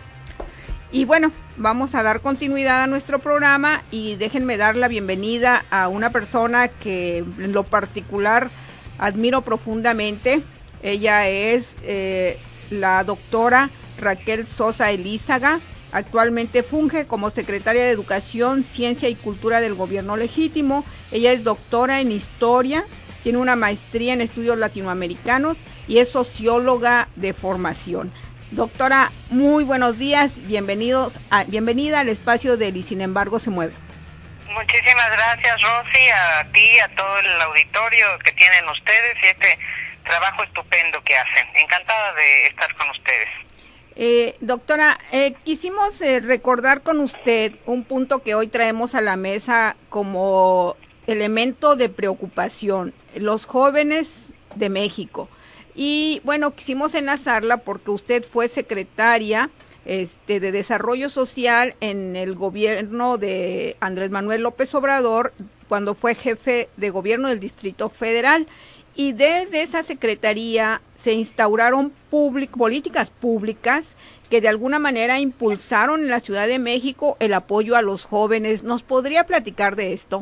Y bueno, vamos a dar continuidad a nuestro programa y déjenme dar la bienvenida a una persona que en lo particular admiro profundamente. Ella es eh, la doctora Raquel Sosa Elízaga. Actualmente funge como secretaria de Educación, Ciencia y Cultura del Gobierno Legítimo. Ella es doctora en Historia, tiene una maestría en Estudios Latinoamericanos y es socióloga de formación. Doctora, muy buenos días, bienvenidos a, bienvenida al espacio del Y Sin Embargo Se Mueve.
Muchísimas gracias, Rosy, a ti, a todo el auditorio que tienen ustedes y este trabajo estupendo que hacen. Encantada de estar con ustedes.
Eh, doctora, eh, quisimos eh, recordar con usted un punto que hoy traemos a la mesa como elemento de preocupación, los jóvenes de México. Y bueno, quisimos enlazarla porque usted fue secretaria este, de Desarrollo Social en el gobierno de Andrés Manuel López Obrador, cuando fue jefe de gobierno del Distrito Federal, y desde esa secretaría se instauraron públic- políticas públicas que de alguna manera impulsaron en la Ciudad de México el apoyo a los jóvenes. ¿Nos podría platicar de esto?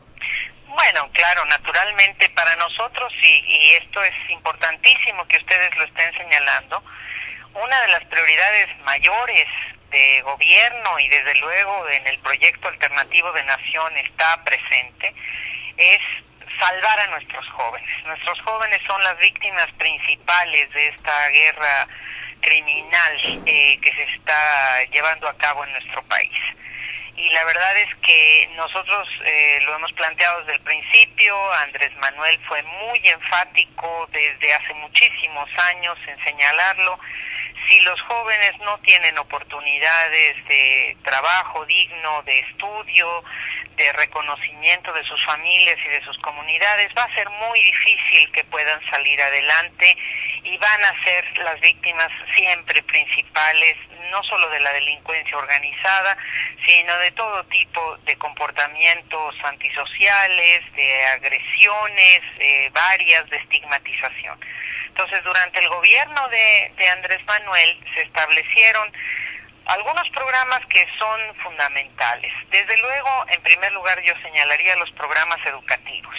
Bueno, claro, naturalmente para nosotros, y, y esto es importantísimo que ustedes lo estén señalando, una de las prioridades mayores de gobierno y desde luego en el proyecto alternativo de nación está presente, es salvar a nuestros jóvenes. Nuestros jóvenes son las víctimas principales de esta guerra criminal eh, que se está llevando a cabo en nuestro país. Y la verdad es que nosotros eh, lo hemos planteado desde el principio. Andrés Manuel fue muy enfático desde hace muchísimos años en señalarlo. Si los jóvenes no tienen oportunidades de trabajo digno, de estudio, de reconocimiento de sus familias y de sus comunidades, va a ser muy difícil que puedan salir adelante y van a ser las víctimas siempre principales, no solo de la delincuencia organizada, sino de todo tipo de comportamientos antisociales, de agresiones eh, varias, de estigmatización. Entonces, durante el gobierno de, de Andrés Manuel se establecieron algunos programas que son fundamentales. Desde luego, en primer lugar, yo señalaría los programas educativos.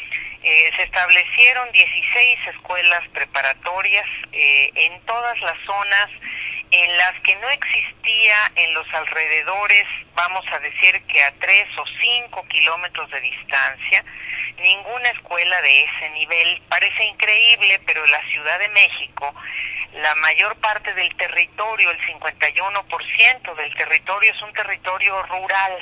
Eh, se establecieron dieciséis escuelas preparatorias eh, en todas las zonas en las que no existía en los alrededores, vamos a decir que a tres o cinco kilómetros de distancia, ninguna escuela de ese nivel. Parece increíble, pero en la Ciudad de México, la mayor parte del territorio, el cincuenta y uno por ciento del territorio es un territorio rural.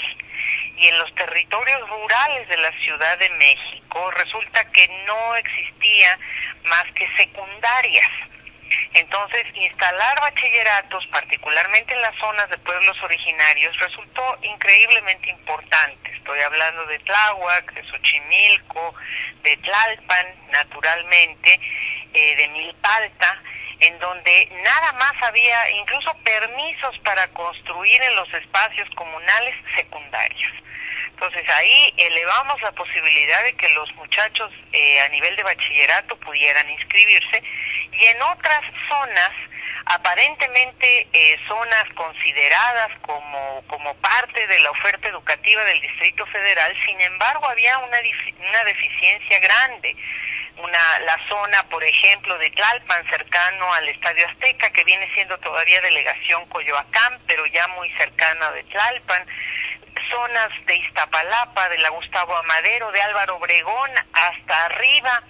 Y en los territorios rurales de la Ciudad de México resulta que no existía más que secundarias. Entonces, instalar bachilleratos, particularmente en las zonas de pueblos originarios, resultó increíblemente importante. Estoy hablando de Tláhuac, de Xochimilco, de Tlalpan, naturalmente, eh, de Milpalta, en donde nada más había incluso permisos para construir en los espacios comunales secundarios. Entonces ahí elevamos la posibilidad de que los muchachos eh, a nivel de bachillerato pudieran inscribirse, y en otras zonas, aparentemente eh, zonas consideradas como, como parte de la oferta educativa del Distrito Federal, sin embargo había una, una deficiencia grande. Una, la zona, por ejemplo, de Tlalpan, cercano al Estadio Azteca, que viene siendo todavía delegación Coyoacán, pero ya muy cercana de Tlalpan, zonas de Iztapalapa, de la Gustavo Amadero, de Álvaro Obregón, hasta arriba,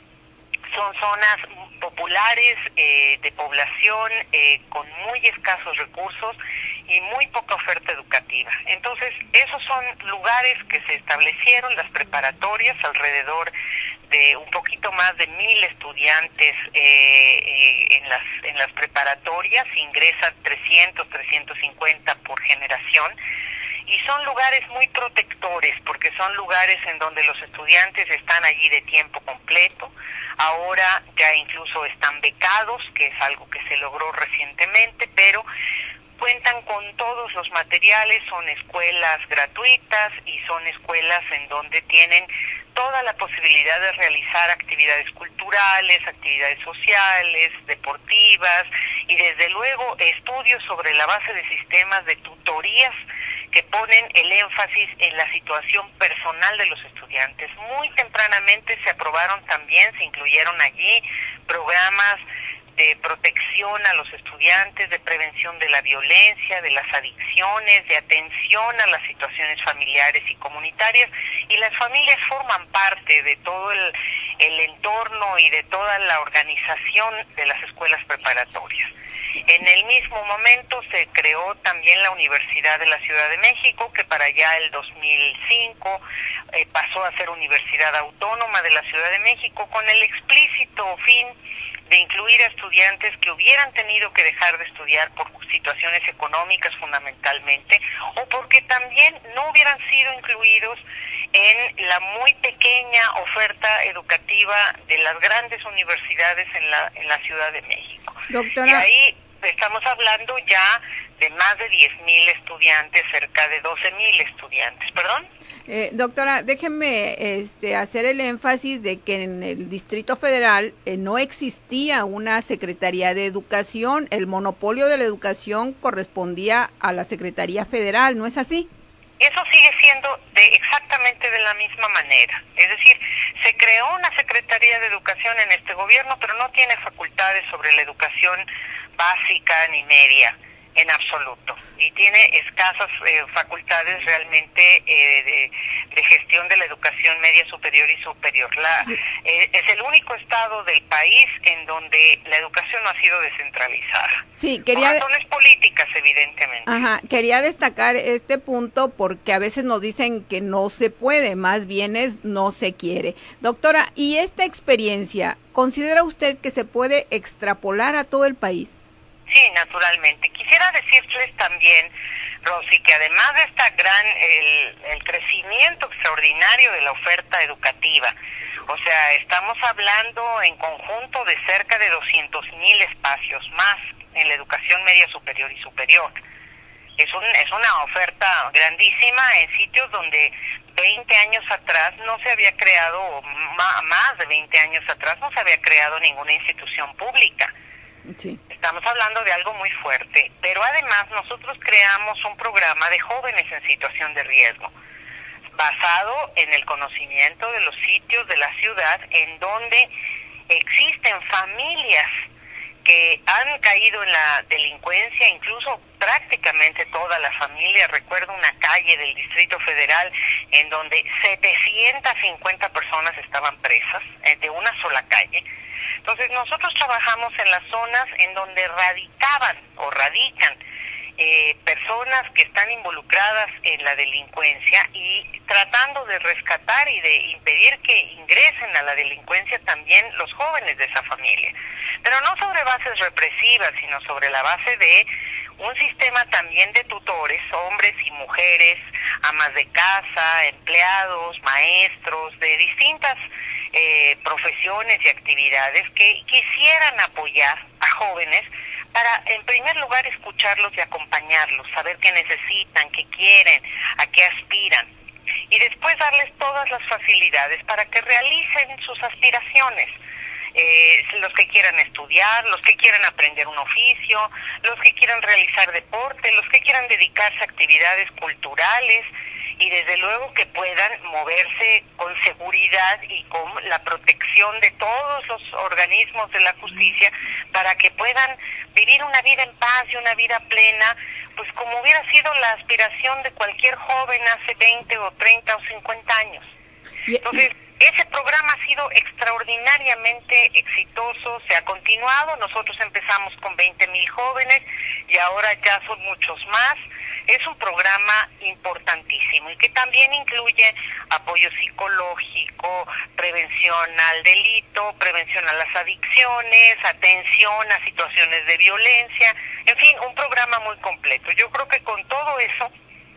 son zonas populares eh, de población eh, con muy escasos recursos y muy poca oferta educativa. Entonces, esos son lugares que se establecieron, las preparatorias, alrededor de un poquito más de mil estudiantes eh, eh, en las en las preparatorias, ingresan trescientos, trescientos cincuenta por generación. Y son lugares muy protectores, porque son lugares en donde los estudiantes están allí de tiempo completo. Ahora ya incluso están becados, que es algo que se logró recientemente, pero cuentan con todos los materiales, son escuelas gratuitas y son escuelas en donde tienen toda la posibilidad de realizar actividades culturales, actividades sociales, deportivas y desde luego estudios sobre la base de sistemas de tutorías que ponen el énfasis en la situación personal de los estudiantes. Muy tempranamente se aprobaron también, se incluyeron allí programas de protección a los estudiantes, de prevención de la violencia, de las adicciones, de atención a las situaciones familiares y comunitarias, y las familias forman parte de todo el, el entorno y de toda la organización de las escuelas preparatorias. En el mismo momento se creó también la Universidad de la Ciudad de México, que para allá el dos mil cinco eh, pasó a ser Universidad Autónoma de la Ciudad de México, con el explícito fin de incluir a estudiantes que hubieran tenido que dejar de estudiar por situaciones económicas fundamentalmente, o porque también no hubieran sido incluidos en la muy pequeña oferta educativa de las grandes universidades en la, en la Ciudad de México.
Doctora.
Y ahí estamos hablando ya de más de diez mil estudiantes, cerca de doce mil estudiantes, ¿perdón?
Eh, doctora, déjeme este, hacer el énfasis de que en el Distrito Federal eh, no existía una Secretaría de Educación, el monopolio de la educación correspondía a la Secretaría Federal, ¿no es así?
Eso sigue siendo de exactamente de la misma manera. Es decir, se creó una Secretaría de Educación en este gobierno, pero no tiene facultades sobre la educación básica ni media, en absoluto. Y tiene escasas eh, facultades realmente eh, de, de gestión de la educación media, superior y superior. La, sí. eh, es el único estado del país en donde la educación no ha sido descentralizada.
Sí, quería...
Por razones políticas, evidentemente.
Ajá, quería destacar este punto porque a veces nos dicen que no se puede, más bien es no se quiere. Doctora, ¿y esta experiencia, considera usted que se puede extrapolar a todo el país?
Sí, naturalmente. Quisiera decirles también, Rosy, que además de esta gran, el, el crecimiento extraordinario de la oferta educativa, o sea, estamos hablando en conjunto de cerca de doscientos mil espacios más en la educación media superior y superior. Es, un, es una oferta grandísima en sitios donde veinte años atrás no se había creado, más de veinte años atrás no se había creado ninguna institución pública.
Sí.
Estamos hablando de algo muy fuerte, pero además nosotros creamos un programa de jóvenes en situación de riesgo, basado en el conocimiento de los sitios de la ciudad en donde existen familias que han caído en la delincuencia, incluso prácticamente toda la familia. Recuerdo una calle del Distrito Federal en donde setecientas cincuenta personas estaban presas, eh, de una sola calle. Entonces nosotros trabajamos en las zonas en donde radicaban o radican eh, personas que están involucradas en la delincuencia y tratando de rescatar y de impedir que ingresen a la delincuencia también los jóvenes de esa familia. Pero no sobre bases represivas, sino sobre la base de un sistema también de tutores, hombres y mujeres, amas de casa, empleados, maestros, de distintas eh, profesiones y actividades que quisieran apoyar a jóvenes para, en primer lugar, escucharlos y acompañarlos, saber qué necesitan, qué quieren, a qué aspiran, y después darles todas las facilidades para que realicen sus aspiraciones. Eh, los que quieran estudiar, los que quieran aprender un oficio, los que quieran realizar deporte, los que quieran dedicarse a actividades culturales y desde luego que puedan moverse con seguridad y con la protección de todos los organismos de la justicia para que puedan vivir una vida en paz y una vida plena, pues como hubiera sido la aspiración de cualquier joven hace veinte o treinta o cincuenta años. Entonces, ese programa ha sido extraordinariamente exitoso, se ha continuado, nosotros empezamos con veinte mil jóvenes y ahora ya son muchos más. Es un programa importantísimo y que también incluye apoyo psicológico, prevención al delito, prevención a las adicciones, atención a situaciones de violencia, en fin, un programa muy completo. Yo creo que con todo eso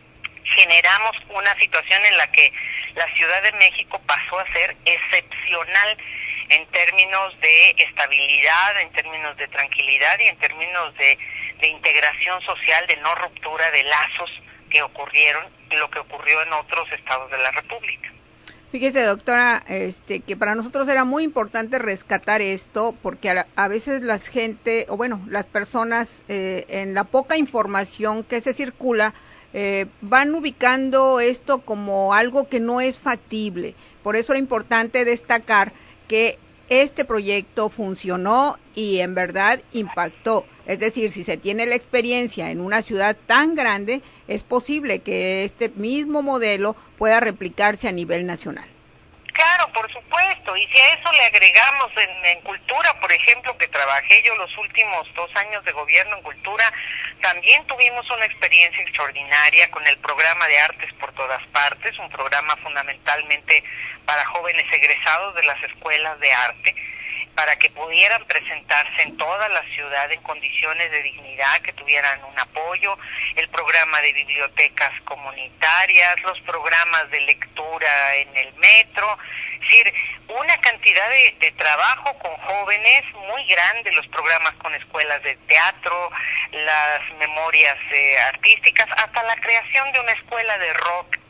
generamos una situación en la que la Ciudad de México pasó a ser excepcional en términos de estabilidad, en términos de tranquilidad y en términos de, de integración social, de no ruptura de lazos que ocurrieron, lo que ocurrió en otros estados de la República.
Fíjese, doctora, este, que para nosotros era muy importante rescatar esto, porque a, a veces la gente, o bueno, las personas, eh, en la poca información que se circula, Eh, van ubicando esto como algo que no es factible. Por eso era importante destacar que este proyecto funcionó y en verdad impactó. Es decir, si se tiene la experiencia en una ciudad tan grande, es posible que este mismo modelo pueda replicarse a nivel nacional.
Claro, por supuesto, y si a eso le agregamos en, en cultura, por ejemplo, que trabajé yo los últimos dos años de gobierno en cultura, también tuvimos una experiencia extraordinaria con el programa de Artes por Todas Partes, un programa fundamentalmente para jóvenes egresados de las escuelas de arte, para que pudieran presentarse en toda la ciudad en condiciones de dignidad, que tuvieran un apoyo, el programa de bibliotecas comunitarias, los programas de lectura en el metro, es decir, una cantidad de, de trabajo con jóvenes muy grande, los programas con escuelas de teatro, las memorias eh, artísticas, hasta la creación de una escuela de rock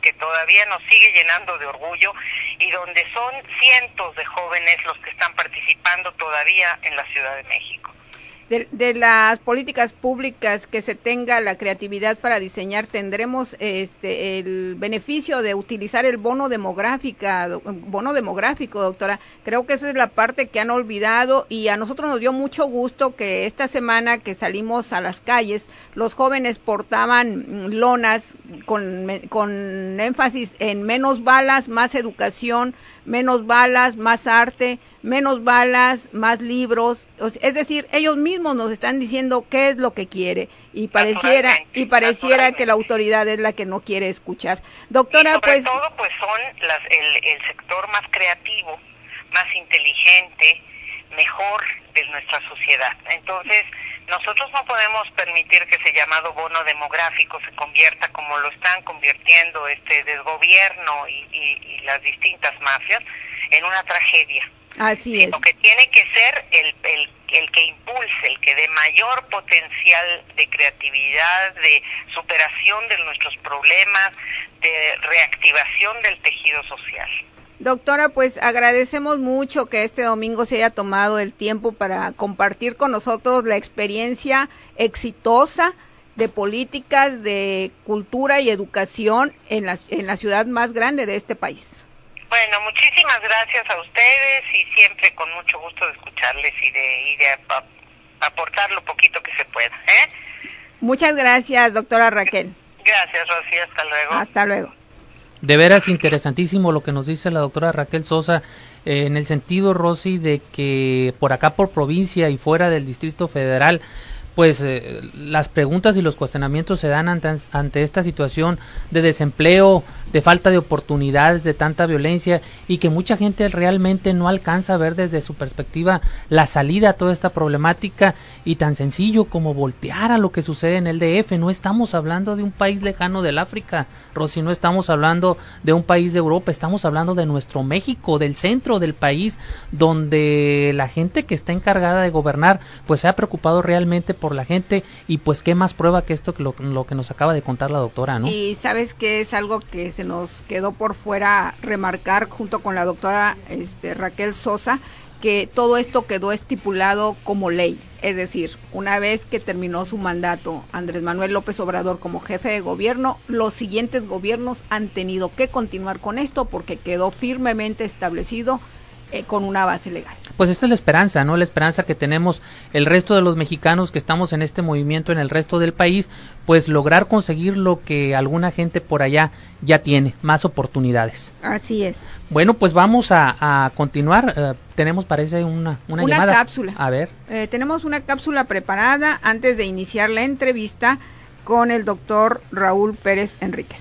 que todavía nos sigue llenando de orgullo y donde son cientos de jóvenes los que están participando todavía en la Ciudad de México.
De, de las políticas públicas que se tenga la creatividad para diseñar, tendremos este el beneficio de utilizar el bono demográfica, bono demográfico, doctora. Creo que esa es la parte que han olvidado y a nosotros nos dio mucho gusto que esta semana que salimos a las calles, los jóvenes portaban lonas con, con énfasis en menos balas, más educación, menos balas, más arte, menos balas, más libros, es decir, ellos mismos nos están diciendo qué es lo que quiere y pareciera y pareciera que la autoridad es la que no quiere escuchar. Doctora,
y sobre
pues
todo pues son las, el, el sector más creativo, más inteligente, mejor de nuestra sociedad. Entonces, nosotros no podemos permitir que ese llamado bono demográfico se convierta como lo están convirtiendo este desgobierno y, y, y las distintas mafias en una tragedia.
Así es.
Lo que tiene que ser el, el, el que impulse, el que dé mayor potencial de creatividad, de superación de nuestros problemas, de reactivación del tejido social.
Doctora, pues agradecemos mucho que este domingo se haya tomado el tiempo para compartir con nosotros la experiencia exitosa de políticas de cultura y educación en la, en la ciudad más grande de este país.
Bueno, muchísimas gracias a ustedes y siempre con mucho gusto de escucharles y de, y de ap aportar lo poquito que se pueda. ¿eh?
Muchas gracias, doctora Raquel.
Gracias, Rocío. Hasta luego.
Hasta luego.
De veras interesantísimo lo que nos dice la doctora Raquel Sosa, eh, en el sentido, Rosy, de que por acá por provincia y fuera del Distrito Federal, pues eh, las preguntas y los cuestionamientos se dan ante, ante esta situación de desempleo, de falta de oportunidades, de tanta violencia y que mucha gente realmente no alcanza a ver desde su perspectiva la salida a toda esta problemática y tan sencillo como voltear a lo que sucede en el D F. No estamos hablando de un país lejano del África, Rosy, no estamos hablando de un país de Europa, estamos hablando de nuestro México, del centro del país, donde la gente que está encargada de gobernar pues se ha preocupado realmente por la gente y pues qué más prueba que esto, lo, lo que nos acaba de contar la doctora, ¿no?
Y sabes que es algo que se nos quedó por fuera remarcar junto con la doctora este, Raquel Sosa, que todo esto quedó estipulado como ley, es decir, una vez que terminó su mandato Andrés Manuel López Obrador como jefe de gobierno, los siguientes gobiernos han tenido que continuar con esto porque quedó firmemente establecido eh, con una base legal.
Pues esta es la esperanza, ¿no? La esperanza que tenemos el resto de los mexicanos que estamos en este movimiento en el resto del país, pues lograr conseguir lo que alguna gente por allá ya tiene, más oportunidades.
Así es.
Bueno, pues vamos a, a continuar. Uh, tenemos, parece, una, una,
una
llamada.
cápsula.
A ver.
Eh, tenemos una cápsula preparada antes de iniciar la entrevista con el doctor Raúl Pérez Enríquez.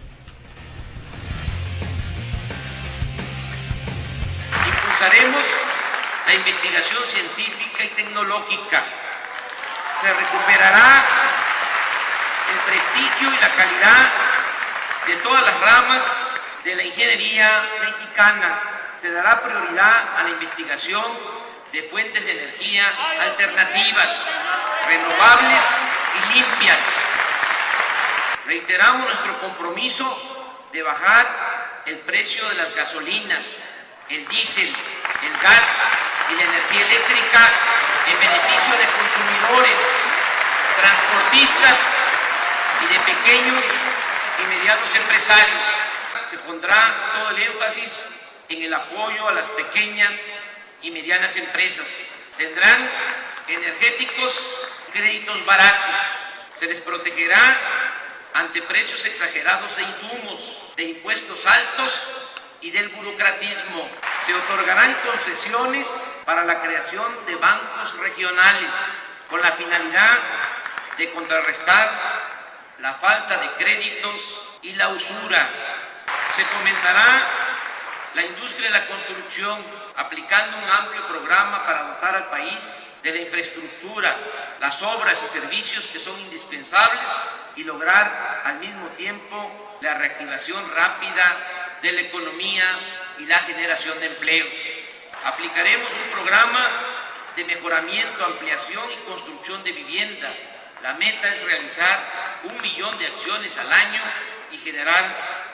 Impulsaremos la investigación científica y tecnológica. Se recuperará el prestigio y la calidad de todas las ramas de la ingeniería mexicana. Se dará prioridad a la investigación de fuentes de energía alternativas, renovables y limpias. Reiteramos nuestro compromiso de bajar el precio de las gasolinas, el diésel, el gas y la energía eléctrica en beneficio de consumidores, transportistas y de pequeños y medianos empresarios. Se pondrá todo el énfasis en el apoyo a las pequeñas y medianas empresas. Tendrán energéticos créditos baratos. Se les protegerá ante precios exagerados de insumos, de impuestos altos y del burocratismo. Se otorgarán concesiones para la creación de bancos regionales con la finalidad de contrarrestar la falta de créditos y la usura. Se fomentará la industria de la construcción aplicando un amplio programa para dotar al país de la infraestructura, las obras y servicios que son indispensables y lograr al mismo tiempo la reactivación rápida de la economía y la generación de empleos. Aplicaremos un programa de mejoramiento, ampliación y construcción de vivienda. La meta es realizar un millón de acciones al año y generar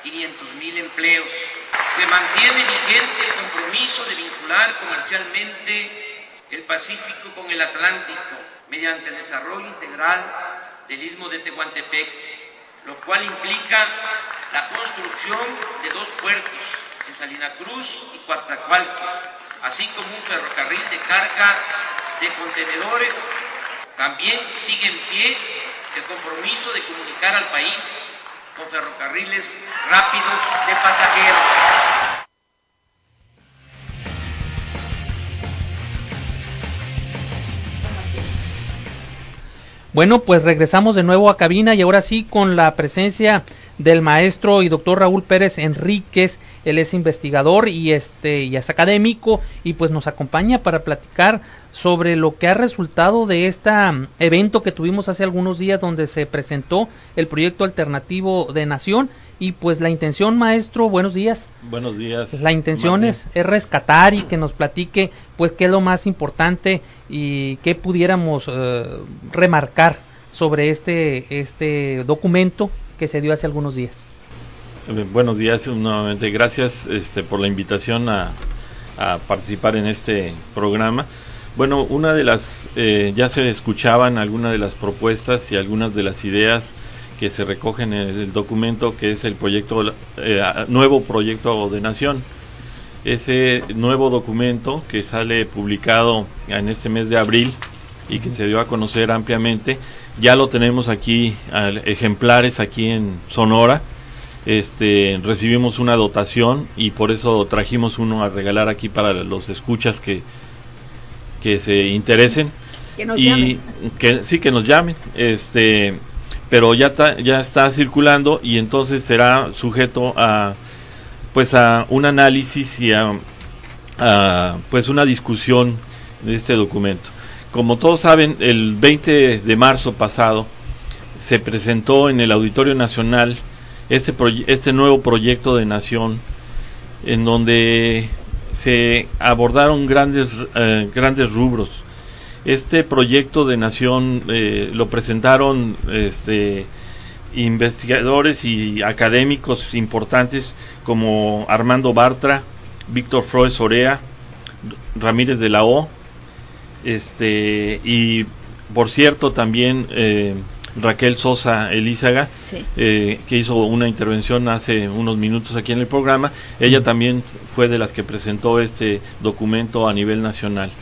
quinientos mil empleos. Se mantiene vigente el compromiso de vincular comercialmente el Pacífico con el Atlántico mediante el desarrollo integral del Istmo de Tehuantepec, lo cual implica la construcción de dos puertos en Salina Cruz y Coatzacoalcos, así como un ferrocarril de carga de contenedores. También sigue en pie el compromiso de comunicar al país con ferrocarriles rápidos de pasajeros.
Bueno, pues regresamos de nuevo a cabina y ahora sí con la presencia del maestro y doctor Raúl Pérez Enríquez. Él es investigador y este y es académico y pues nos acompaña para platicar sobre lo que ha resultado de este evento que tuvimos hace algunos días donde se presentó el proyecto alternativo de Nación. Y pues la intención, maestro, buenos días.
Buenos días.
La intención es, es rescatar y que nos platique pues qué es lo más importante y qué pudiéramos uh, remarcar sobre este este documento que se dio hace algunos días.
Eh, buenos días nuevamente, gracias este, por la invitación a, a participar en este programa. Bueno, una de las, eh, ya se escuchaban algunas de las propuestas y algunas de las ideas que se recogen en el documento, que es el proyecto, eh, nuevo proyecto de Nación. Ese nuevo documento que sale publicado en este mes de abril y que se dio a conocer ampliamente, ya lo tenemos aquí, ejemplares aquí en Sonora. Este, recibimos una dotación y por eso trajimos uno a regalar aquí para los escuchas que, que se interesen.
Que nos
y
llamen.
Que, sí, que nos llamen. Este... pero ya está, ya está circulando y entonces será sujeto a pues a un análisis y a, a pues una discusión de este documento. Como todos saben, el veinte de marzo pasado se presentó en el Auditorio Nacional este proye- este nuevo proyecto de Nación, en donde se abordaron grandes eh, grandes rubros. Este proyecto de Nación eh, lo presentaron este, investigadores y académicos importantes como Armando Bartra, Víctor Flores Orea, Ramírez de la O, este, y por cierto también eh, Raquel Sosa Elízaga, sí. eh, que hizo una intervención hace unos minutos aquí en el programa. Ella también fue de las que presentó este documento a nivel nacional.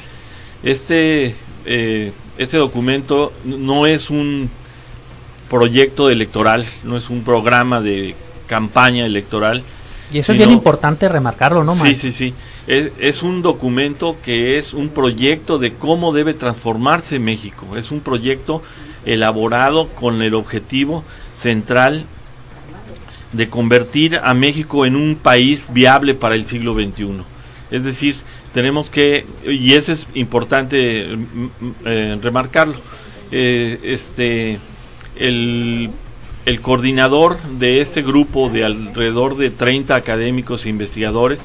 Este Eh, este documento no es un proyecto electoral, no es un programa de campaña electoral.
Y eso sino, es bien importante remarcarlo, ¿no,
Sí, sí, sí. Es, es un documento que es un proyecto de cómo debe transformarse México. Es un proyecto elaborado con el objetivo central de convertir a México en un país viable para el siglo veintiuno. Es decir, tenemos que, y eso es importante eh, remarcarlo, eh, este el, el coordinador de este grupo de alrededor de treinta académicos e investigadores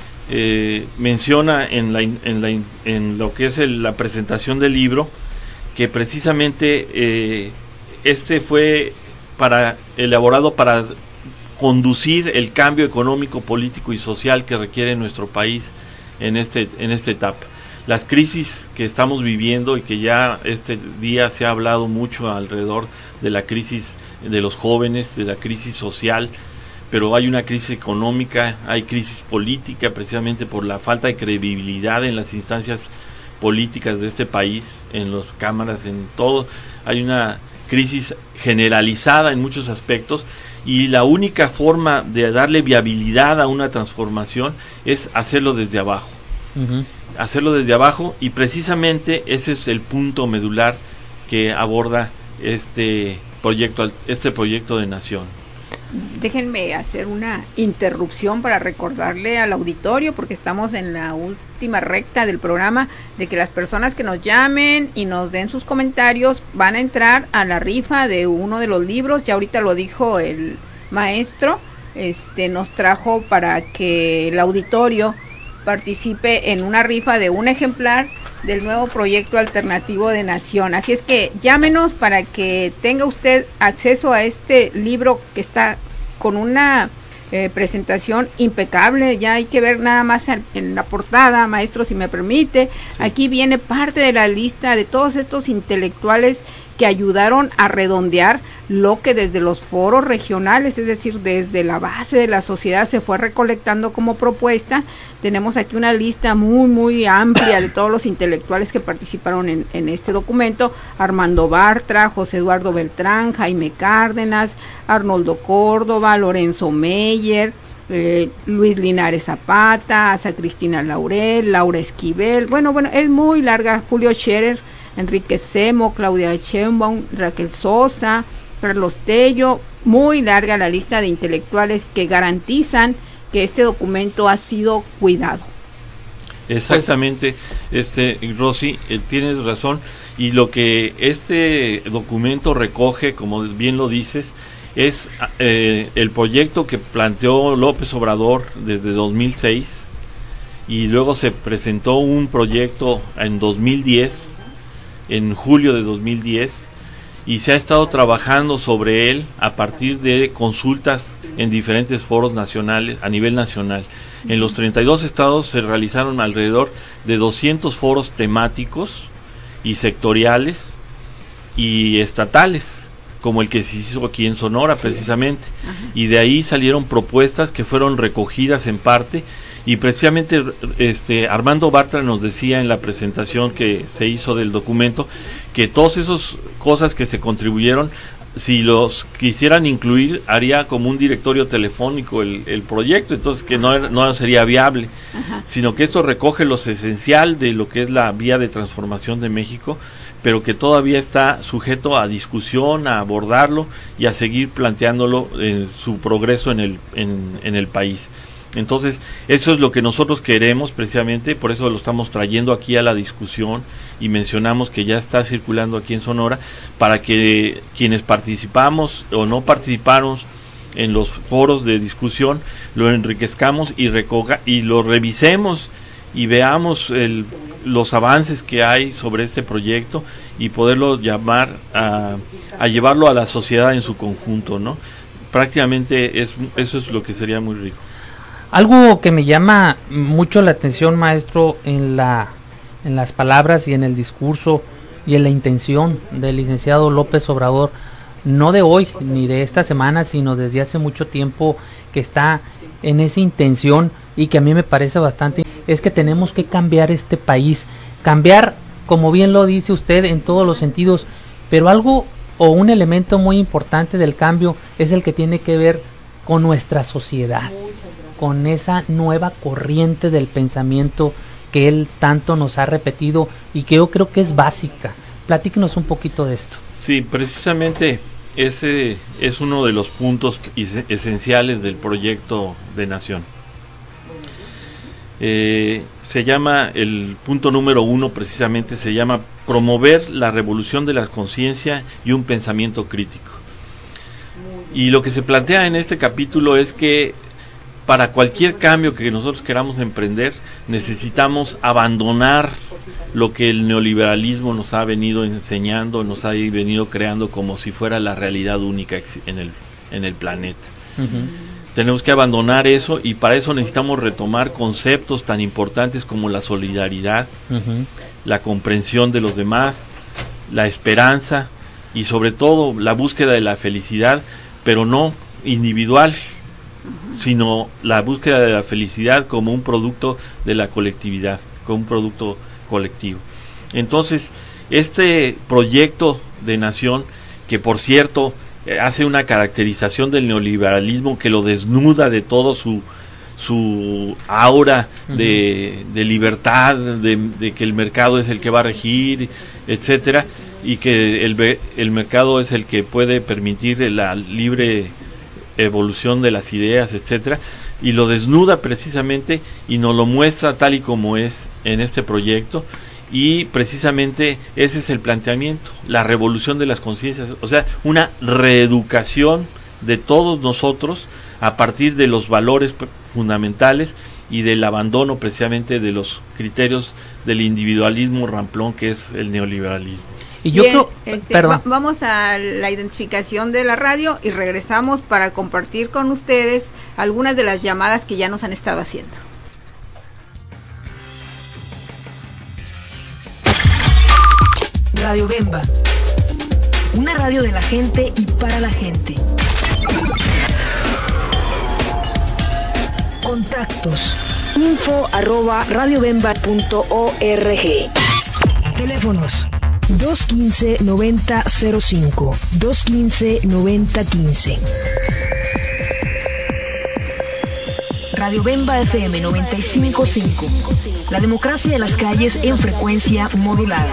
eh, menciona en, la, en, la, en lo que es el, la presentación del libro que precisamente eh, este fue para elaborado para conducir el cambio económico, político y social que requiere nuestro país en este en esta etapa. Las crisis que estamos viviendo y que ya este día se ha hablado mucho alrededor de la crisis de los jóvenes, de la crisis social, pero hay una crisis económica, hay crisis política precisamente por la falta de credibilidad en las instancias políticas de este país, en las cámaras, en todo. Hay una crisis generalizada en muchos aspectos y la única forma de darle viabilidad a una transformación es hacerlo desde abajo. Uh-huh. Hacerlo desde abajo y precisamente ese es el punto medular que aborda este proyecto, este proyecto de Nación.
Déjenme hacer una interrupción para recordarle al auditorio, porque estamos en la última recta del programa, de que las personas que nos llamen y nos den sus comentarios van a entrar a la rifa de uno de los libros. Ya ahorita lo dijo el maestro, este nos trajo para que el auditorio participe en una rifa de un ejemplar del nuevo proyecto alternativo de Nación. Así es que llámenos para que tenga usted acceso a este libro que está con una eh, presentación impecable. Ya hay que ver nada más en la portada, maestro, si me permite. Sí. Aquí viene parte de la lista de todos estos intelectuales que ayudaron a redondear lo que desde los foros regionales, es decir, desde la base de la sociedad se fue recolectando como propuesta. Tenemos aquí una lista muy, muy amplia de todos los intelectuales que participaron en, en este documento: Armando Bartra, José Eduardo Beltrán, Jaime Cárdenas, Arnoldo Córdoba, Lorenzo Meyer, eh, Luis Linares Zapata, Asa Cristina Laurel, Laura Esquivel, bueno, bueno, es muy larga, Julio Scherer, Enrique Semo, Claudia Sheinbaum, Raquel Sosa, Carlos Tello, muy larga la lista de intelectuales que garantizan que este documento ha sido cuidado.
Exactamente, pues, este Rosy, eh, tienes razón, y lo que este documento recoge, como bien lo dices, es eh, el proyecto que planteó López Obrador desde dos mil seis, y luego se presentó un proyecto en dos mil diez, en julio de dos mil diez, y se ha estado trabajando sobre él a partir de consultas en diferentes foros nacionales, a nivel nacional. En los treinta y dos estados se realizaron alrededor de doscientos foros temáticos y sectoriales y estatales, como el que se hizo aquí en Sonora, sí, precisamente. Ajá. Y de ahí salieron propuestas que fueron recogidas en parte, y precisamente este Armando Bartra nos decía en la presentación que se hizo del documento que todas esas cosas que se contribuyeron, si los quisieran incluir, haría como un directorio telefónico el, el proyecto, entonces que no, no sería viable. Ajá. Sino que esto recoge lo esencial de lo que es la vía de transformación de México, pero que todavía está sujeto a discusión, a abordarlo y a seguir planteándolo en su progreso en el, en, en el país. Entonces, eso es lo que nosotros queremos precisamente, por eso lo estamos trayendo aquí a la discusión y mencionamos que ya está circulando aquí en Sonora, para que quienes participamos o no participamos en los foros de discusión lo enriquezcamos y recoja y lo revisemos y veamos el, los avances que hay sobre este proyecto y poderlo llamar a, a llevarlo a la sociedad en su conjunto, ¿no? Prácticamente es, eso es lo que sería muy rico.
Algo que me llama mucho la atención, maestro, en la en las palabras y en el discurso y en la intención del licenciado López Obrador, no de hoy ni de esta semana, sino desde hace mucho tiempo que está en esa intención, y que a mí me parece bastante, es que tenemos que cambiar este país, cambiar, como bien lo dice usted, en todos los sentidos, pero algo o un elemento muy importante del cambio es el que tiene que ver con nuestra sociedad, con esa nueva corriente del pensamiento que él tanto nos ha repetido y que yo creo que es básica. Platíquenos un poquito de esto.
Sí, precisamente ese es uno de los puntos esenciales del proyecto de nación. Eh, se llama, el punto número uno precisamente se llama promover la revolución de la conciencia y un pensamiento crítico. Y lo que se plantea en este capítulo es que para cualquier cambio que nosotros queramos emprender, necesitamos abandonar lo que el neoliberalismo nos ha venido enseñando, nos ha venido creando como si fuera la realidad única en el, en el planeta. Uh-huh. Tenemos que abandonar eso, y para eso necesitamos retomar conceptos tan importantes como la solidaridad, uh-huh, la comprensión de los demás, la esperanza y sobre todo la búsqueda de la felicidad, pero no individual, sino la búsqueda de la felicidad como un producto de la colectividad, como un producto colectivo. Entonces, este proyecto de nación, que por cierto eh, hace una caracterización del neoliberalismo que lo desnuda de todo su su aura uh-huh. de, de libertad, de, de que el mercado es el que va a regir, etcétera, y que el, el mercado es el que puede permitir la libre evolución de las ideas, etcétera, y lo desnuda precisamente y nos lo muestra tal y como es en este proyecto, y precisamente ese es el planteamiento, la revolución de las conciencias, o sea, una reeducación de todos nosotros a partir de los valores fundamentales y del abandono precisamente de los criterios del individualismo ramplón que es el neoliberalismo.
Y yo Bien, creo, este, va, vamos a la identificación de la radio y regresamos para compartir con ustedes algunas de las llamadas que ya nos han estado haciendo.
Radio Bemba, una radio de la gente y para la gente. Contactos: info arroba radiobemba punto org. Teléfonos: dos quince, noventa cero cinco, dos quince, noventa quince. Radio Bemba F M noventa y cinco punto cinco. La democracia de las calles en frecuencia modulada.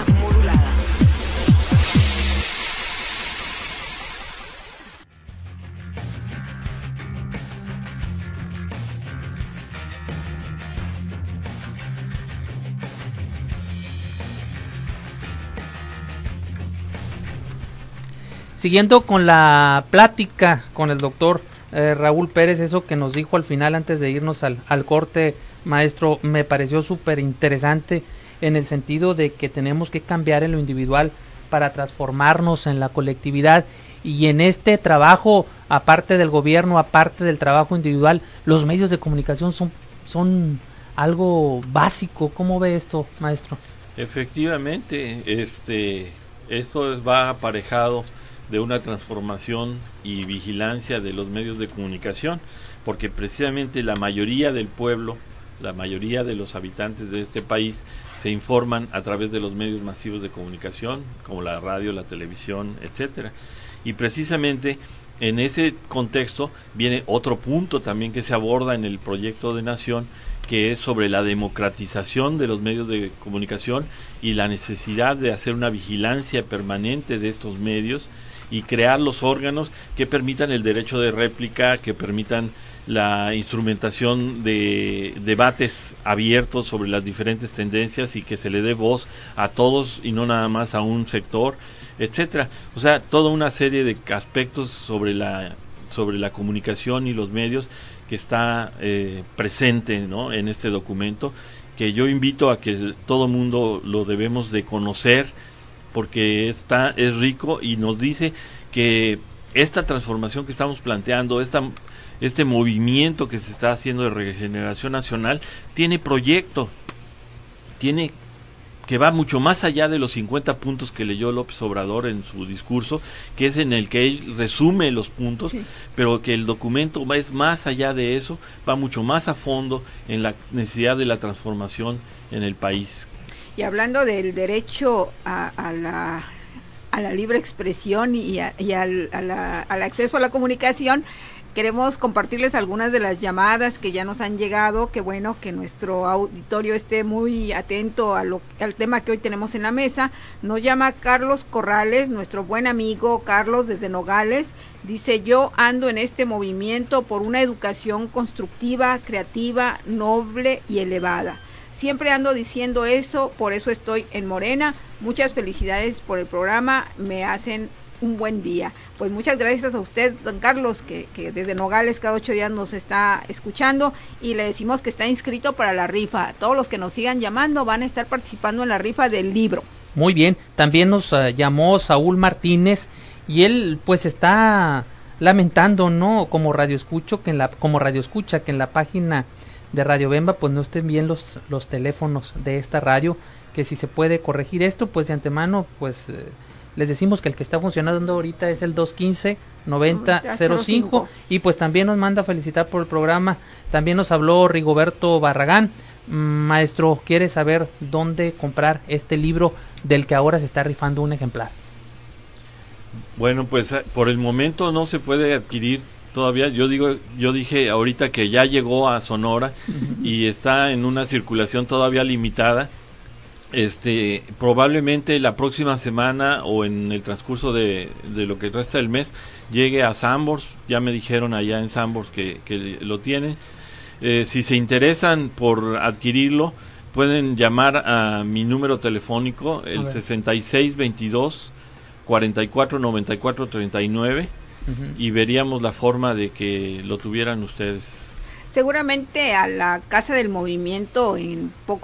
Siguiendo con la plática con el doctor eh, Raúl Pérez, eso que nos dijo al final antes de irnos al, al corte, maestro, me pareció súper interesante en el sentido de que tenemos que cambiar en lo individual para transformarnos en la colectividad, y en este trabajo, aparte del gobierno, aparte del trabajo individual, los medios de comunicación son, son algo básico. ¿Cómo ve esto, maestro?
Efectivamente, este, esto es, va aparejado de una transformación y vigilancia de los medios de comunicación, porque precisamente la mayoría del pueblo, la mayoría de los habitantes de este país se informan a través de los medios masivos de comunicación, como la radio, la televisión, etcétera. Y precisamente en ese contexto viene otro punto también que se aborda en el proyecto de nación, que es sobre la democratización de los medios de comunicación y la necesidad de hacer una vigilancia permanente de estos medios y crear los órganos que permitan el derecho de réplica, que permitan la instrumentación de debates abiertos sobre las diferentes tendencias y que se le dé voz a todos y no nada más a un sector, etcétera. O sea, toda una serie de aspectos sobre la sobre la comunicación y los medios que está eh, presente, ¿no?, en este documento, que yo invito a que todo mundo lo debemos de conocer, porque está es rico y nos dice que esta transformación que estamos planteando, esta este movimiento que se está haciendo de regeneración nacional, tiene proyecto, tiene que va mucho más allá de los cincuenta puntos que leyó López Obrador en su discurso, que es en el que él resume los puntos, sí, pero que el documento va es más allá de eso, va mucho más a fondo en la necesidad de la transformación en el país.
Y hablando del derecho a, a la a la libre expresión y, a, y al, a la, al acceso a la comunicación, queremos compartirles algunas de las llamadas que ya nos han llegado. Qué bueno que nuestro auditorio esté muy atento a lo, al tema que hoy tenemos en la mesa. Nos llama Carlos Corrales, nuestro buen amigo Carlos desde Nogales. Dice: yo ando en este movimiento por una educación constructiva, creativa, noble y elevada. Siempre ando diciendo eso, por eso estoy en Morena. Muchas felicidades por el programa, me hacen un buen día. Pues muchas gracias a usted, don Carlos, que, que desde Nogales cada ocho días nos está escuchando, y le decimos que está inscrito para la rifa. Todos los que nos sigan llamando van a estar participando en la rifa del libro.
Muy bien, también nos uh, llamó Saúl Martínez, y él pues está lamentando, ¿no?, como radio escucho que en la como radio escucha que en la página de Radio Bemba pues no estén bien los los teléfonos de esta radio, que si se puede corregir esto, pues de antemano pues eh, les decimos que el que está funcionando ahorita es el dos quince, noventa cero cinco, y pues también nos manda felicitar por el programa. También nos habló Rigoberto Barragán. Maestro, ¿quiere saber dónde comprar este libro del que ahora se está rifando un ejemplar?
Bueno, pues por el momento no se puede adquirir todavía. Yo digo, yo dije ahorita que ya llegó a Sonora y está en una circulación todavía limitada. Este, probablemente la próxima semana o en el transcurso de, de lo que resta del mes llegue a Sanborns. Ya me dijeron allá en Sanborns que, que lo tienen. Eh, si se interesan por adquirirlo, pueden llamar a mi número telefónico, el sesenta y seis veintidós, cuarenta y cuatro noventa y cuatro treinta y nueve, uh-huh, y veríamos la forma de que lo tuvieran ustedes.
Seguramente a la Casa del Movimiento en poco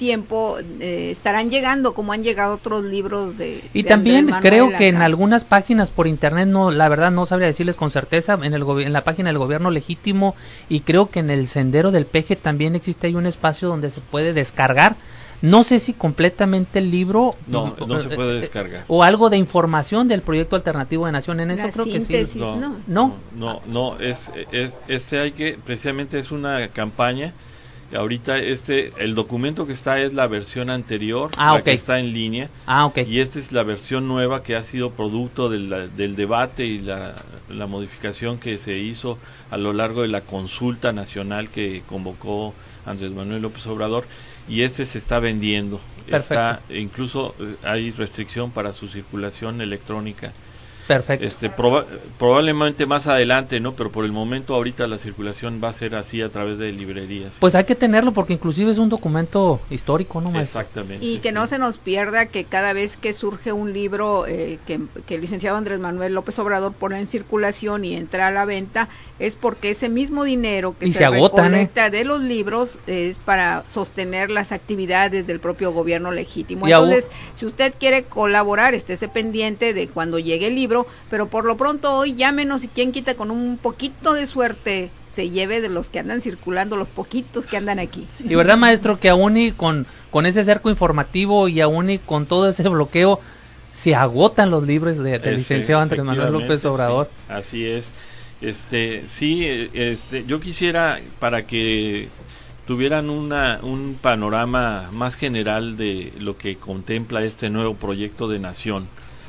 tiempo eh, estarán llegando como han llegado otros libros de
y
de
también creo
acá.
Que en algunas páginas por internet, no, la verdad no sabría decirles con certeza, en el en la página del Gobierno Legítimo, y creo que en el Sendero del Peje también existe ahí un espacio donde se puede descargar. No sé si completamente el libro.
No, no se puede descargar.
O algo de información del proyecto alternativo de Nación. En eso
La
creo
síntesis,
que sí.
No,
no.
No,
no, no, es, es, este hay que, precisamente es una campaña. Ahorita este, el documento que está es la versión anterior,
ah,
la
okay.
que está en línea.
Ah, okay.
Y esta es la versión nueva que ha sido producto de la, del debate y la, la modificación que se hizo a lo largo de la consulta nacional que convocó Andrés Manuel López Obrador. Y este se está vendiendo.
Perfecto.
Está, incluso eh, hay restricción para su circulación electrónica.
Perfecto.
Este, proba probablemente más adelante, ¿no? Pero por el momento ahorita la circulación va a ser así a través de librerías.
Pues hay que tenerlo porque inclusive es un documento histórico, ¿no, maestro?
Exactamente.
Y que sí. No se nos pierda que cada vez que surge un libro eh, que, que el licenciado Andrés Manuel López Obrador pone en circulación y entra a la venta, es porque ese mismo dinero que
y
se,
se agotan,
recolecta
¿eh?
de los libros es para sostener las actividades del propio gobierno legítimo.
Y
Entonces, si usted quiere colaborar, estése pendiente de cuando llegue el libro, pero por lo pronto hoy llámenos y quien quita con un poquito de suerte se lleve de los que andan circulando, los poquitos que andan aquí.
Y verdad, maestro, que aún y con, con ese cerco informativo y aún y con todo ese bloqueo, se agotan los libros de, del licenciado Andrés Manuel López Obrador.
Sí, así es. Este, sí, este, yo quisiera, para que tuvieran una, un panorama más general de lo que contempla este nuevo proyecto de nación,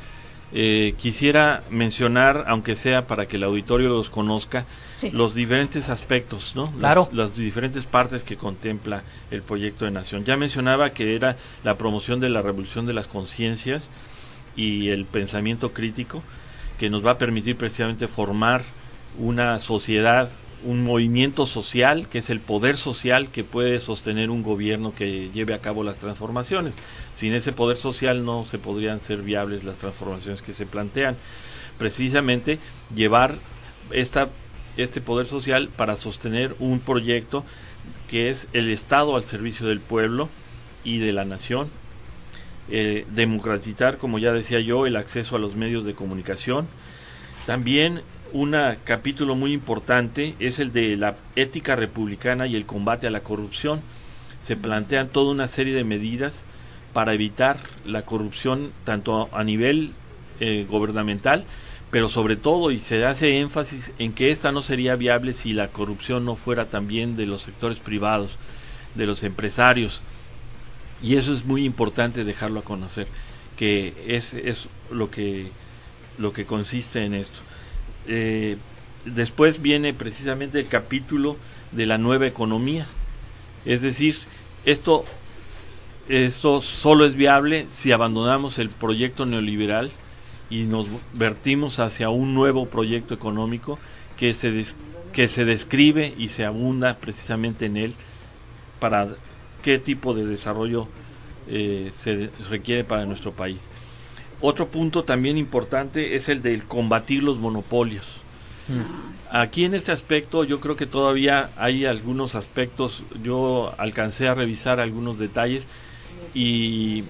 eh, quisiera mencionar, aunque sea para que el auditorio los conozca, sí. los diferentes aspectos, ¿no?
Claro.
Las, las diferentes partes que contempla el proyecto de nación. Ya mencionaba que era la promoción de la revolución de las conciencias y el pensamiento crítico, que nos va a permitir precisamente formar una sociedad, un movimiento social, que es el poder social que puede sostener un gobierno que lleve a cabo las transformaciones. Sin ese poder social no se podrían ser viables las transformaciones que se plantean. Precisamente llevar esta, este poder social para sostener un proyecto que es el Estado al servicio del pueblo y de la nación, eh, democratizar, como ya decía yo, el acceso a los medios de comunicación. También un capítulo muy importante es el de la ética republicana y el combate a la corrupción. Se plantean toda una serie de medidas para evitar la corrupción tanto a nivel eh, gubernamental, pero sobre todo, y se hace énfasis en que esta no sería viable si la corrupción no fuera también de los sectores privados, de los empresarios, y eso es muy importante dejarlo a conocer, que es, es lo que lo que consiste en esto. Eh, después viene precisamente el capítulo de la nueva economía, es decir, esto esto solo es viable si abandonamos el proyecto neoliberal y nos vertimos hacia un nuevo proyecto económico que se des, que se describe y se abunda precisamente en él para qué tipo de desarrollo eh, se requiere para nuestro país. Otro punto también importante es el de combatir los monopolios. Mm. Aquí en este aspecto yo creo que todavía hay algunos aspectos, yo alcancé a revisar algunos detalles y,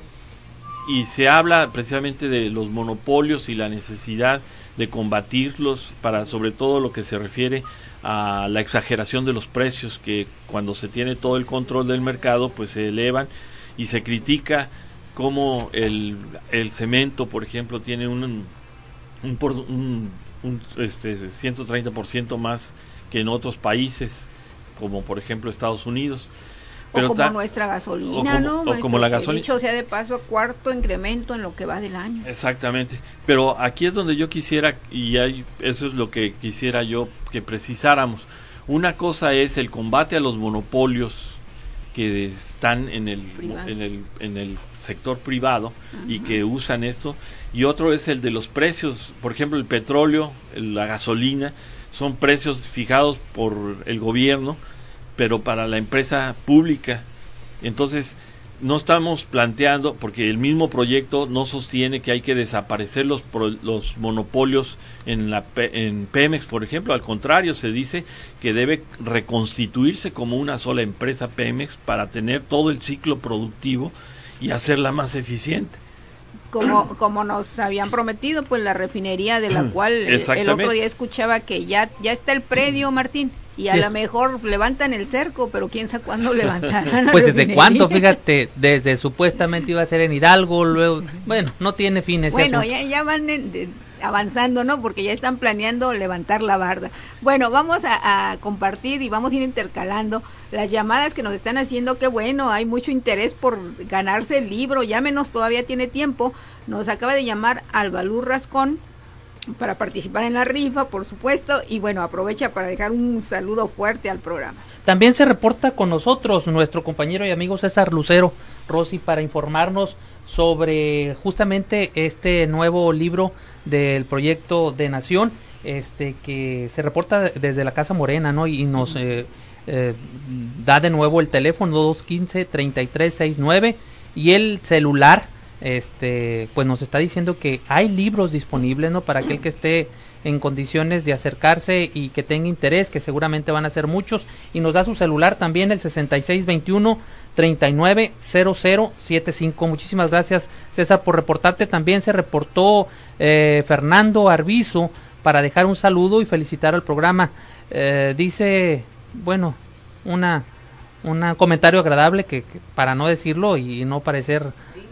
y se habla precisamente de los monopolios y la necesidad de combatirlos, para sobre todo lo que se refiere a la exageración de los precios, que cuando se tiene todo el control del mercado pues se elevan, y se critica como el, el cemento, por ejemplo, tiene un, un, un, un este, ciento treinta por ciento más que en otros países, como por ejemplo Estados Unidos.
Pero o como nuestra gasolina,
o como,
¿no?
O como la gasolina.
Dicho sea de paso, cuarto incremento en lo que va del año.
Exactamente. Pero aquí es donde yo quisiera, y hay, eso es lo que quisiera yo que precisáramos. Una cosa es el combate a los monopolios que están en el, en el, en el sector privado, uh-huh, y que usan esto, y otro es el de los precios. Por ejemplo, el petróleo, la gasolina, son precios fijados por el gobierno, pero para la empresa pública. Entonces no estamos planteando, porque el mismo proyecto no sostiene que hay que desaparecer los pro, los monopolios en la en Pemex, por ejemplo. Al contrario, se dice que debe reconstituirse como una sola empresa Pemex para tener todo el ciclo productivo y hacerla más eficiente.
Como, como nos habían prometido, pues la refinería de la cual eh, el otro día escuchaba que ya, ya está el predio, Martín, y a lo mejor levantan el cerco, pero quién sabe cuándo levantarán.
Pues desde cuándo, fíjate, desde supuestamente iba a ser en Hidalgo, luego, bueno, no tiene fin ese
Bueno,
asunto.
ya, ya van en, de, avanzando, ¿no? Porque ya están planeando levantar la barda. Bueno, vamos a, a compartir y vamos a ir intercalando las llamadas que nos están haciendo. Qué bueno, hay mucho interés por ganarse el libro. Llámenos, todavía tiene tiempo. Nos acaba de llamar Albalú Rascón para participar en la rifa, por supuesto, y bueno, aprovecha para dejar un saludo fuerte al programa.
También se reporta con nosotros nuestro compañero y amigo César Lucero, Rosy, para informarnos sobre justamente este nuevo libro del proyecto de Nación, este que se reporta desde la Casa Morena, ¿no? Y nos eh, eh, da de nuevo el teléfono dos uno cinco, tres tres seis nueve y el celular. Este, pues nos está diciendo que hay libros disponibles, ¿no? Para aquel que esté en condiciones de acercarse y que tenga interés, que seguramente van a ser muchos, y nos da su celular también, el sesenta y seis veintiuno, treinta y nueve cero cero setenta y cinco. Muchísimas gracias, César, por reportarte. También se reportó eh, Fernando Arbizu para dejar un saludo y felicitar al programa. Eh, dice, bueno, una un comentario agradable que, que para no decirlo y no parecer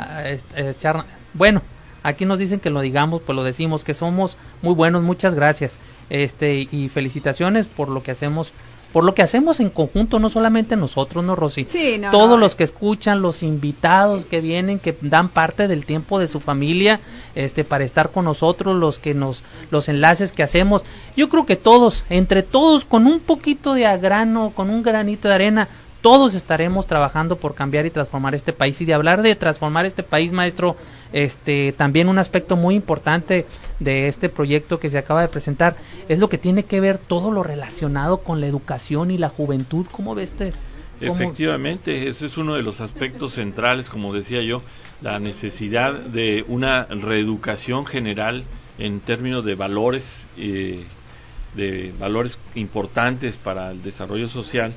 echar, bueno, aquí nos dicen que lo digamos, pues lo decimos, que somos muy buenos. Muchas gracias, este y felicitaciones por lo que hacemos, por lo que hacemos en conjunto, no solamente nosotros, ¿no, Rosy?
Sí, no,
todos
no,
los que escuchan, los invitados que vienen, que dan parte del tiempo de su familia, este para estar con nosotros, los que nos, los enlaces que hacemos. Yo creo que todos, entre todos, con un poquito de agrano, con un granito de arena, todos estaremos trabajando por cambiar y transformar este país. Y de hablar de transformar este país, maestro, este también un aspecto muy importante de este proyecto que se acaba de presentar es lo que tiene que ver todo lo relacionado con la educación y la juventud. ¿Cómo ves este? ¿Cómo?
Efectivamente, ese es uno de los aspectos centrales, como decía yo, la necesidad de una reeducación general en términos de valores, eh, de valores importantes para el desarrollo social.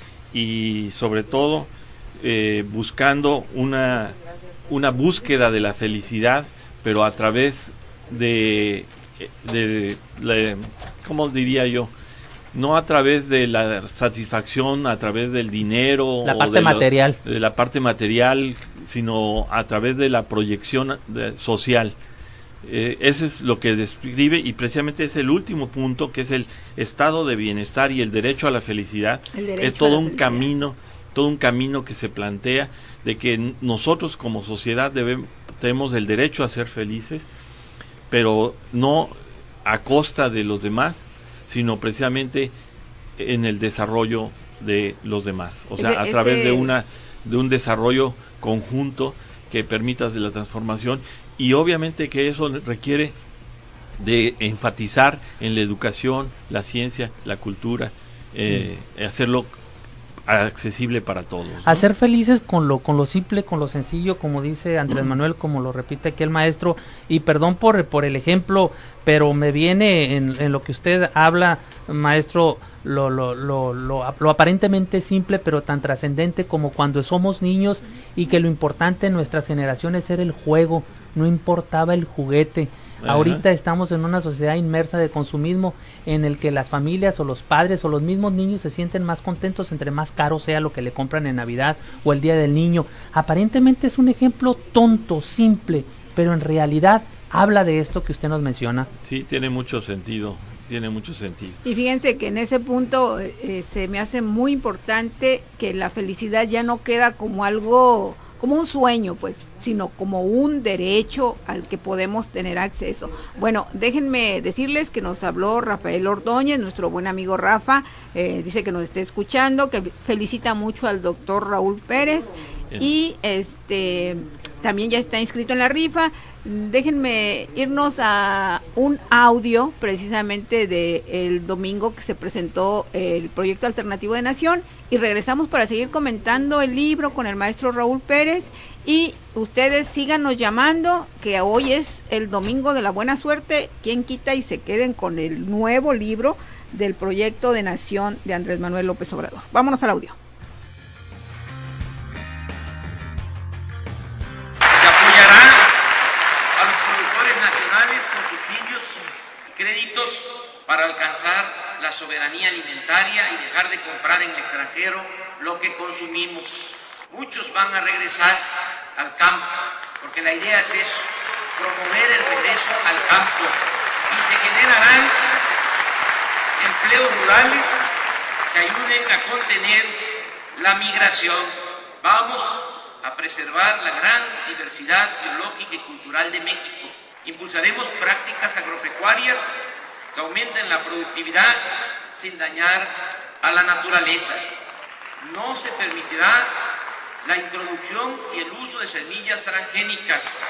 Y sobre todo eh, buscando una una búsqueda de la felicidad, pero a través de, de, de ¿cómo diría yo? No a través de la satisfacción, a través del dinero,
la parte
o de
material,
lo, de la parte material, sino a través de la proyección de, social. Eh, ese es lo que describe, y precisamente es el último punto, que es el estado de bienestar y el derecho a la felicidad. Es todo un felicidad. camino, todo un camino que se plantea de que nosotros como sociedad debemos, tenemos el derecho a ser felices, pero no a costa de los demás, sino precisamente en el desarrollo de los demás, o sea, ese, a través ese... de una de un desarrollo conjunto que permita de la transformación. Y obviamente que eso requiere de enfatizar en la educación, la ciencia, la cultura, eh, mm. hacerlo accesible para todos, ¿no?
Hacer felices con lo con lo simple, con lo sencillo, como dice Andrés Manuel, como lo repite aquí el maestro. Y perdón por, por el ejemplo, pero me viene en, en lo que usted habla, maestro, lo, lo, lo, lo, lo aparentemente simple, pero tan trascendente como cuando somos niños y que lo importante en nuestras generaciones era el juego, no importaba el juguete. Ajá. Ahorita estamos en una sociedad inmersa de consumismo en el que las familias o los padres o los mismos niños se sienten más contentos entre más caro sea lo que le compran en Navidad o el Día del Niño. Aparentemente es un ejemplo tonto, simple, pero en realidad habla de esto que usted nos menciona.
Sí, tiene mucho sentido, tiene mucho sentido.
Y fíjense que en ese punto eh, se me hace muy importante que la felicidad ya no queda como algo, como un sueño, pues, sino como un derecho al que podemos tener acceso. Bueno, déjenme decirles que nos habló Rafael Ordóñez, nuestro buen amigo Rafa, eh, dice que nos está escuchando, que felicita mucho al doctor Raúl Pérez. Bien. Y este también ya está inscrito en la rifa. Déjenme irnos a un audio precisamente de el domingo que se presentó el proyecto alternativo de Nación y regresamos para seguir comentando el libro con el maestro Raúl Pérez y ustedes síganos llamando, que hoy es el domingo de la buena suerte, quien quita y se queden con el nuevo libro del proyecto de Nación de Andrés Manuel López Obrador. Vámonos al audio.
Créditos para alcanzar la soberanía alimentaria y dejar de comprar en el extranjero lo que consumimos. Muchos van a regresar al campo, porque la idea es eso, promover el regreso al campo y se generarán empleos rurales que ayuden a contener la migración. Vamos a preservar la gran diversidad biológica y cultural de México. Impulsaremos prácticas agropecuarias que aumenten la productividad sin dañar a la naturaleza. No se permitirá la introducción y el uso de semillas transgénicas.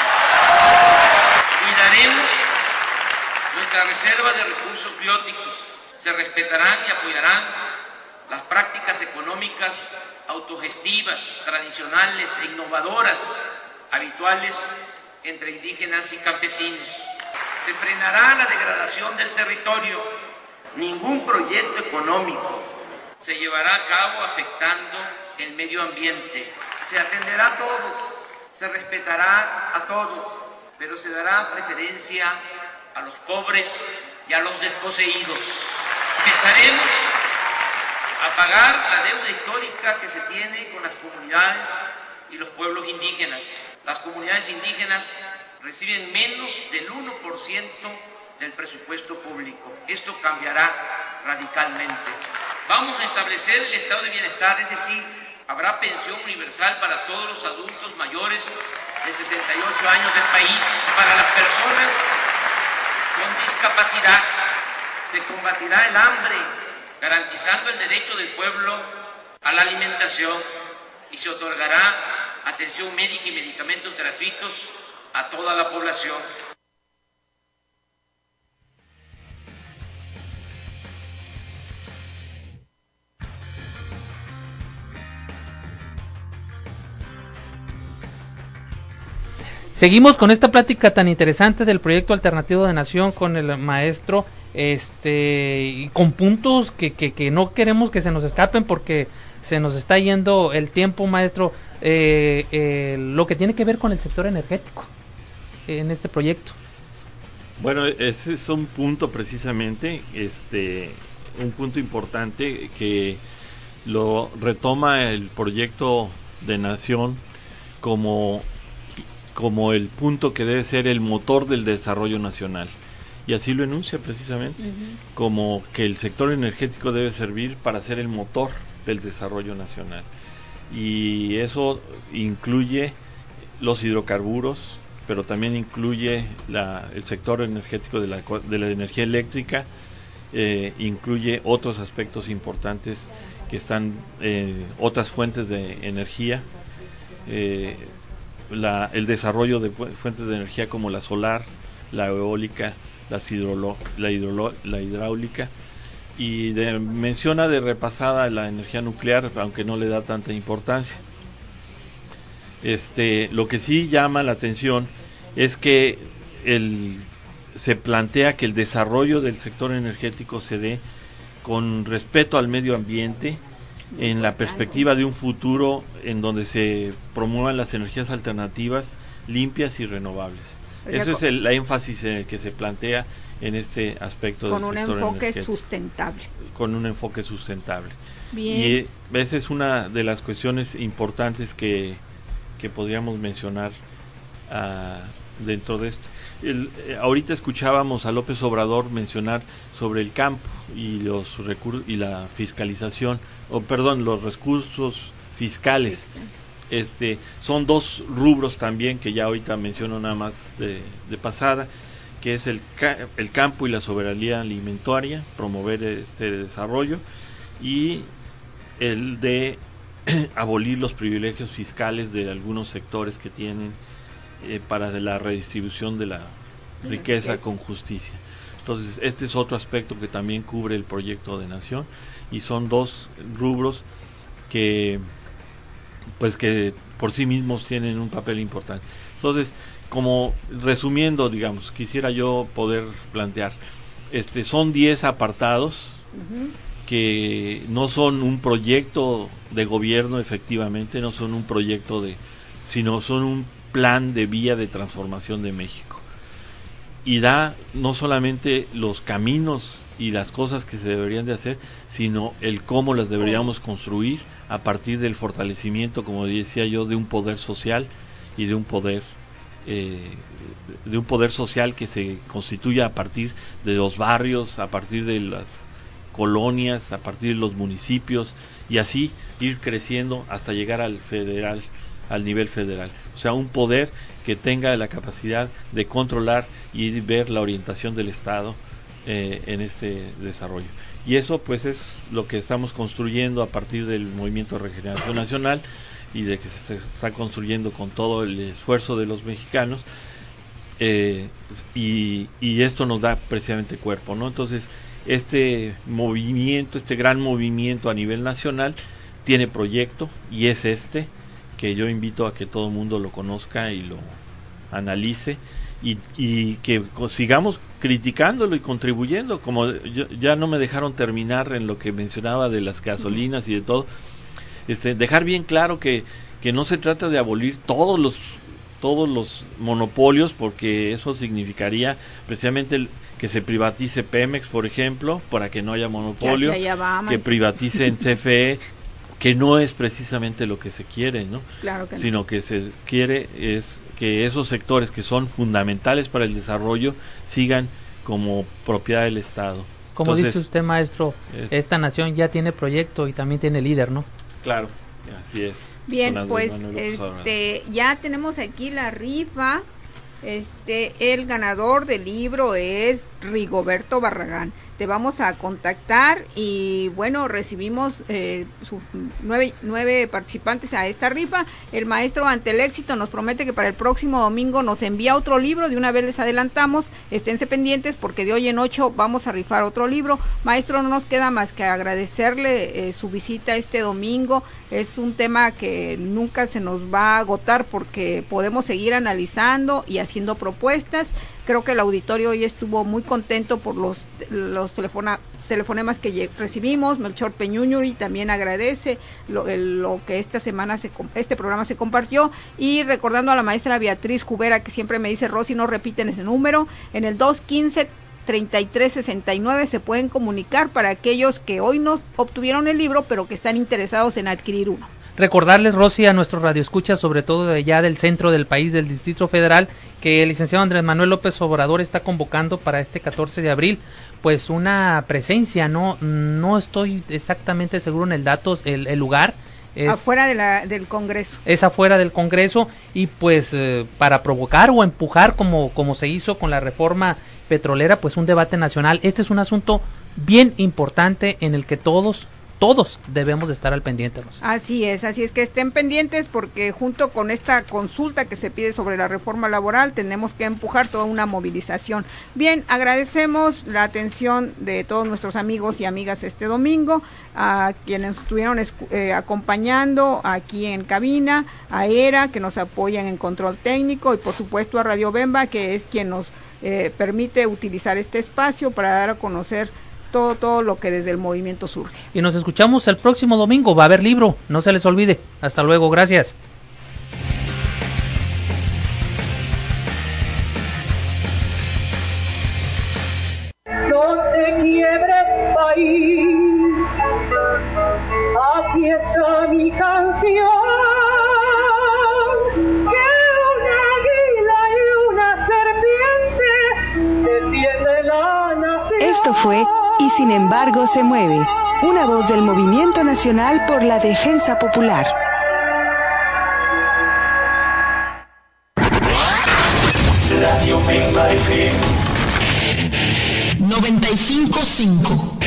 Cuidaremos nuestra reserva de recursos bióticos. Se respetarán y apoyarán las prácticas económicas autogestivas, tradicionales e innovadoras habituales entre indígenas y campesinos. Se frenará la degradación del territorio. Ningún proyecto económico se llevará a cabo afectando el medio ambiente. Se atenderá a todos, se respetará a todos, pero se dará preferencia a los pobres y a los desposeídos. Empezaremos a pagar la deuda histórica que se tiene con las comunidades y los pueblos indígenas. Las comunidades indígenas reciben menos del uno por ciento del presupuesto público. Esto cambiará radicalmente. Vamos a establecer el estado de bienestar, es decir, habrá pensión universal para todos los adultos mayores de sesenta y ocho años del país. Para las personas con discapacidad se combatirá el hambre, garantizando el derecho del pueblo a la alimentación y se otorgará atención médica y medicamentos gratuitos a toda la población.
Seguimos con esta plática tan interesante del proyecto alternativo de Nación con el maestro, este, y con puntos que, que, que no queremos que se nos escapen porque se nos está yendo el tiempo, maestro. Eh, eh, lo que tiene que ver con el sector energético en este proyecto.
Bueno, ese es un punto precisamente, este, un punto importante que lo retoma el proyecto de Nación como, como el punto que debe ser el motor del desarrollo nacional. Y así lo enuncia precisamente, uh-huh. como que el sector energético debe servir para ser el motor del desarrollo nacional. Y eso incluye los hidrocarburos, pero también incluye la, el sector energético de la, de la energía eléctrica, eh, incluye otros aspectos importantes que están, eh, otras fuentes de energía, eh, la, el desarrollo de fuentes de energía como la solar, la eólica, las hidrolo, la, hidrolo, la hidráulica, y de, menciona de repasada la energía nuclear, aunque no le da tanta importancia. Este, lo que sí llama la atención es que el, se plantea que el desarrollo del sector energético se dé con respeto al medio ambiente, en la perspectiva de un futuro en donde se promuevan las energías alternativas limpias y renovables. O sea, eso es el la énfasis en el que se plantea en este aspecto del sector energético. Con un enfoque
sustentable.
Con un enfoque sustentable.
Bien.
Y esa es una de las cuestiones importantes que, que podríamos mencionar uh, dentro de este. El, eh, ahorita escuchábamos a López Obrador mencionar sobre el campo y los recursos y la fiscalización, o perdón, los recursos fiscales. Este, son dos rubros también que ya ahorita menciono nada más de, de pasada, que es el, ca el campo y la soberanía alimentaria, promover este desarrollo, y el de abolir los privilegios fiscales de algunos sectores que tienen eh, para la redistribución de la riqueza con justicia. Entonces, este es otro aspecto que también cubre el proyecto de nación, y son dos rubros que pues que por sí mismos tienen un papel importante. Entonces, como resumiendo, digamos, quisiera yo poder plantear, este son diez apartados uh-huh. que no son un proyecto de gobierno, efectivamente, no son un proyecto de, sino son un plan de vía de transformación de México. Y da no solamente los caminos y las cosas que se deberían de hacer, sino el cómo las deberíamos construir a partir del fortalecimiento, como decía yo, de un poder social y de un poder eh, de un poder social que se constituya a partir de los barrios, a partir de las colonias, a partir de los municipios, y así ir creciendo hasta llegar al federal, al nivel federal. O sea, un poder que tenga la capacidad de controlar y ver la orientación del Estado eh, en este desarrollo. Y eso pues es lo que estamos construyendo a partir del Movimiento de Regeneración Nacional, y de que se está construyendo con todo el esfuerzo de los mexicanos, eh, y, y esto nos da precisamente cuerpo, ¿no? Entonces, este movimiento, este gran movimiento a nivel nacional tiene proyecto, y es este, que yo invito a que todo el mundo lo conozca y lo analice, y, y que sigamos criticándolo y contribuyendo. Como yo, ya no me dejaron terminar en lo que mencionaba de las gasolinas y de todo, este, dejar bien claro que, que no se trata de abolir todos los todos los monopolios, porque eso significaría precisamente el, que se privatice Pemex, por ejemplo, para que no haya monopolio, que privaticen C F E, que no es precisamente lo que se quiere, ¿no? Claro que no. Sino que se quiere es que esos sectores que son fundamentales para el desarrollo sigan como propiedad del Estado.
Como Entonces, dice usted, maestro, eh, esta nación ya tiene proyecto y también tiene líder, ¿no?
Claro, así es.
Bien, pues este ya tenemos aquí la rifa. Este, el ganador del libro es Rigoberto Barragán. Te vamos a contactar y bueno, recibimos eh, su, nueve, nueve participantes a esta rifa. El maestro, ante el éxito, nos promete que para el próximo domingo nos envía otro libro. De una vez les adelantamos, esténse pendientes porque de hoy en ocho vamos a rifar otro libro. Maestro, no nos queda más que agradecerle eh, su visita este domingo. Es un tema que nunca se nos va a agotar porque podemos seguir analizando y haciendo propuestas. Creo que el auditorio hoy estuvo muy contento por los los telefona, telefonemas que recibimos. Melchor Peñuñuri también agradece lo, el, lo que esta semana se, este programa se compartió, y recordando a la maestra Beatriz Jubera, que siempre me dice: Rosy, no repiten ese número, en el dos quince, treinta y tres sesenta y nueve se pueden comunicar para aquellos que hoy no obtuvieron el libro pero que están interesados en adquirir uno.
Recordarles, Rosy, a nuestros radioescuchas, sobre todo de allá del centro del país, del Distrito Federal, que el licenciado Andrés Manuel López Obrador está convocando para este catorce de abril, pues una presencia, no no estoy exactamente seguro en el dato, el, el lugar. Es,
afuera de la, del Congreso.
Es afuera del Congreso, y pues eh, para provocar o empujar, como, como se hizo con la reforma petrolera, pues un debate nacional. Este es un asunto bien importante en el que todos todos debemos de estar al pendiente. Rosa.
Así es, así es que estén pendientes, porque junto con esta consulta que se pide sobre la reforma laboral tenemos que empujar toda una movilización. Bien, agradecemos la atención de todos nuestros amigos y amigas este domingo, a quienes estuvieron eh, acompañando aquí en cabina, a ERA, que nos apoyan en control técnico, y por supuesto a Radio Bemba, que es quien nos eh, permite utilizar este espacio para dar a conocer todo todo lo que desde el movimiento surge.
Y nos escuchamos el próximo domingo, va a haber libro, no se les olvide. Hasta luego, gracias.
No te quiebres, país, aquí está mi canción, que un águila y una serpiente defiende la nación.
Esto fue Y sin embargo se mueve, una voz del Movimiento Nacional por la Defensa Popular.
Radio Bemba F M noventa y cinco punto cinco.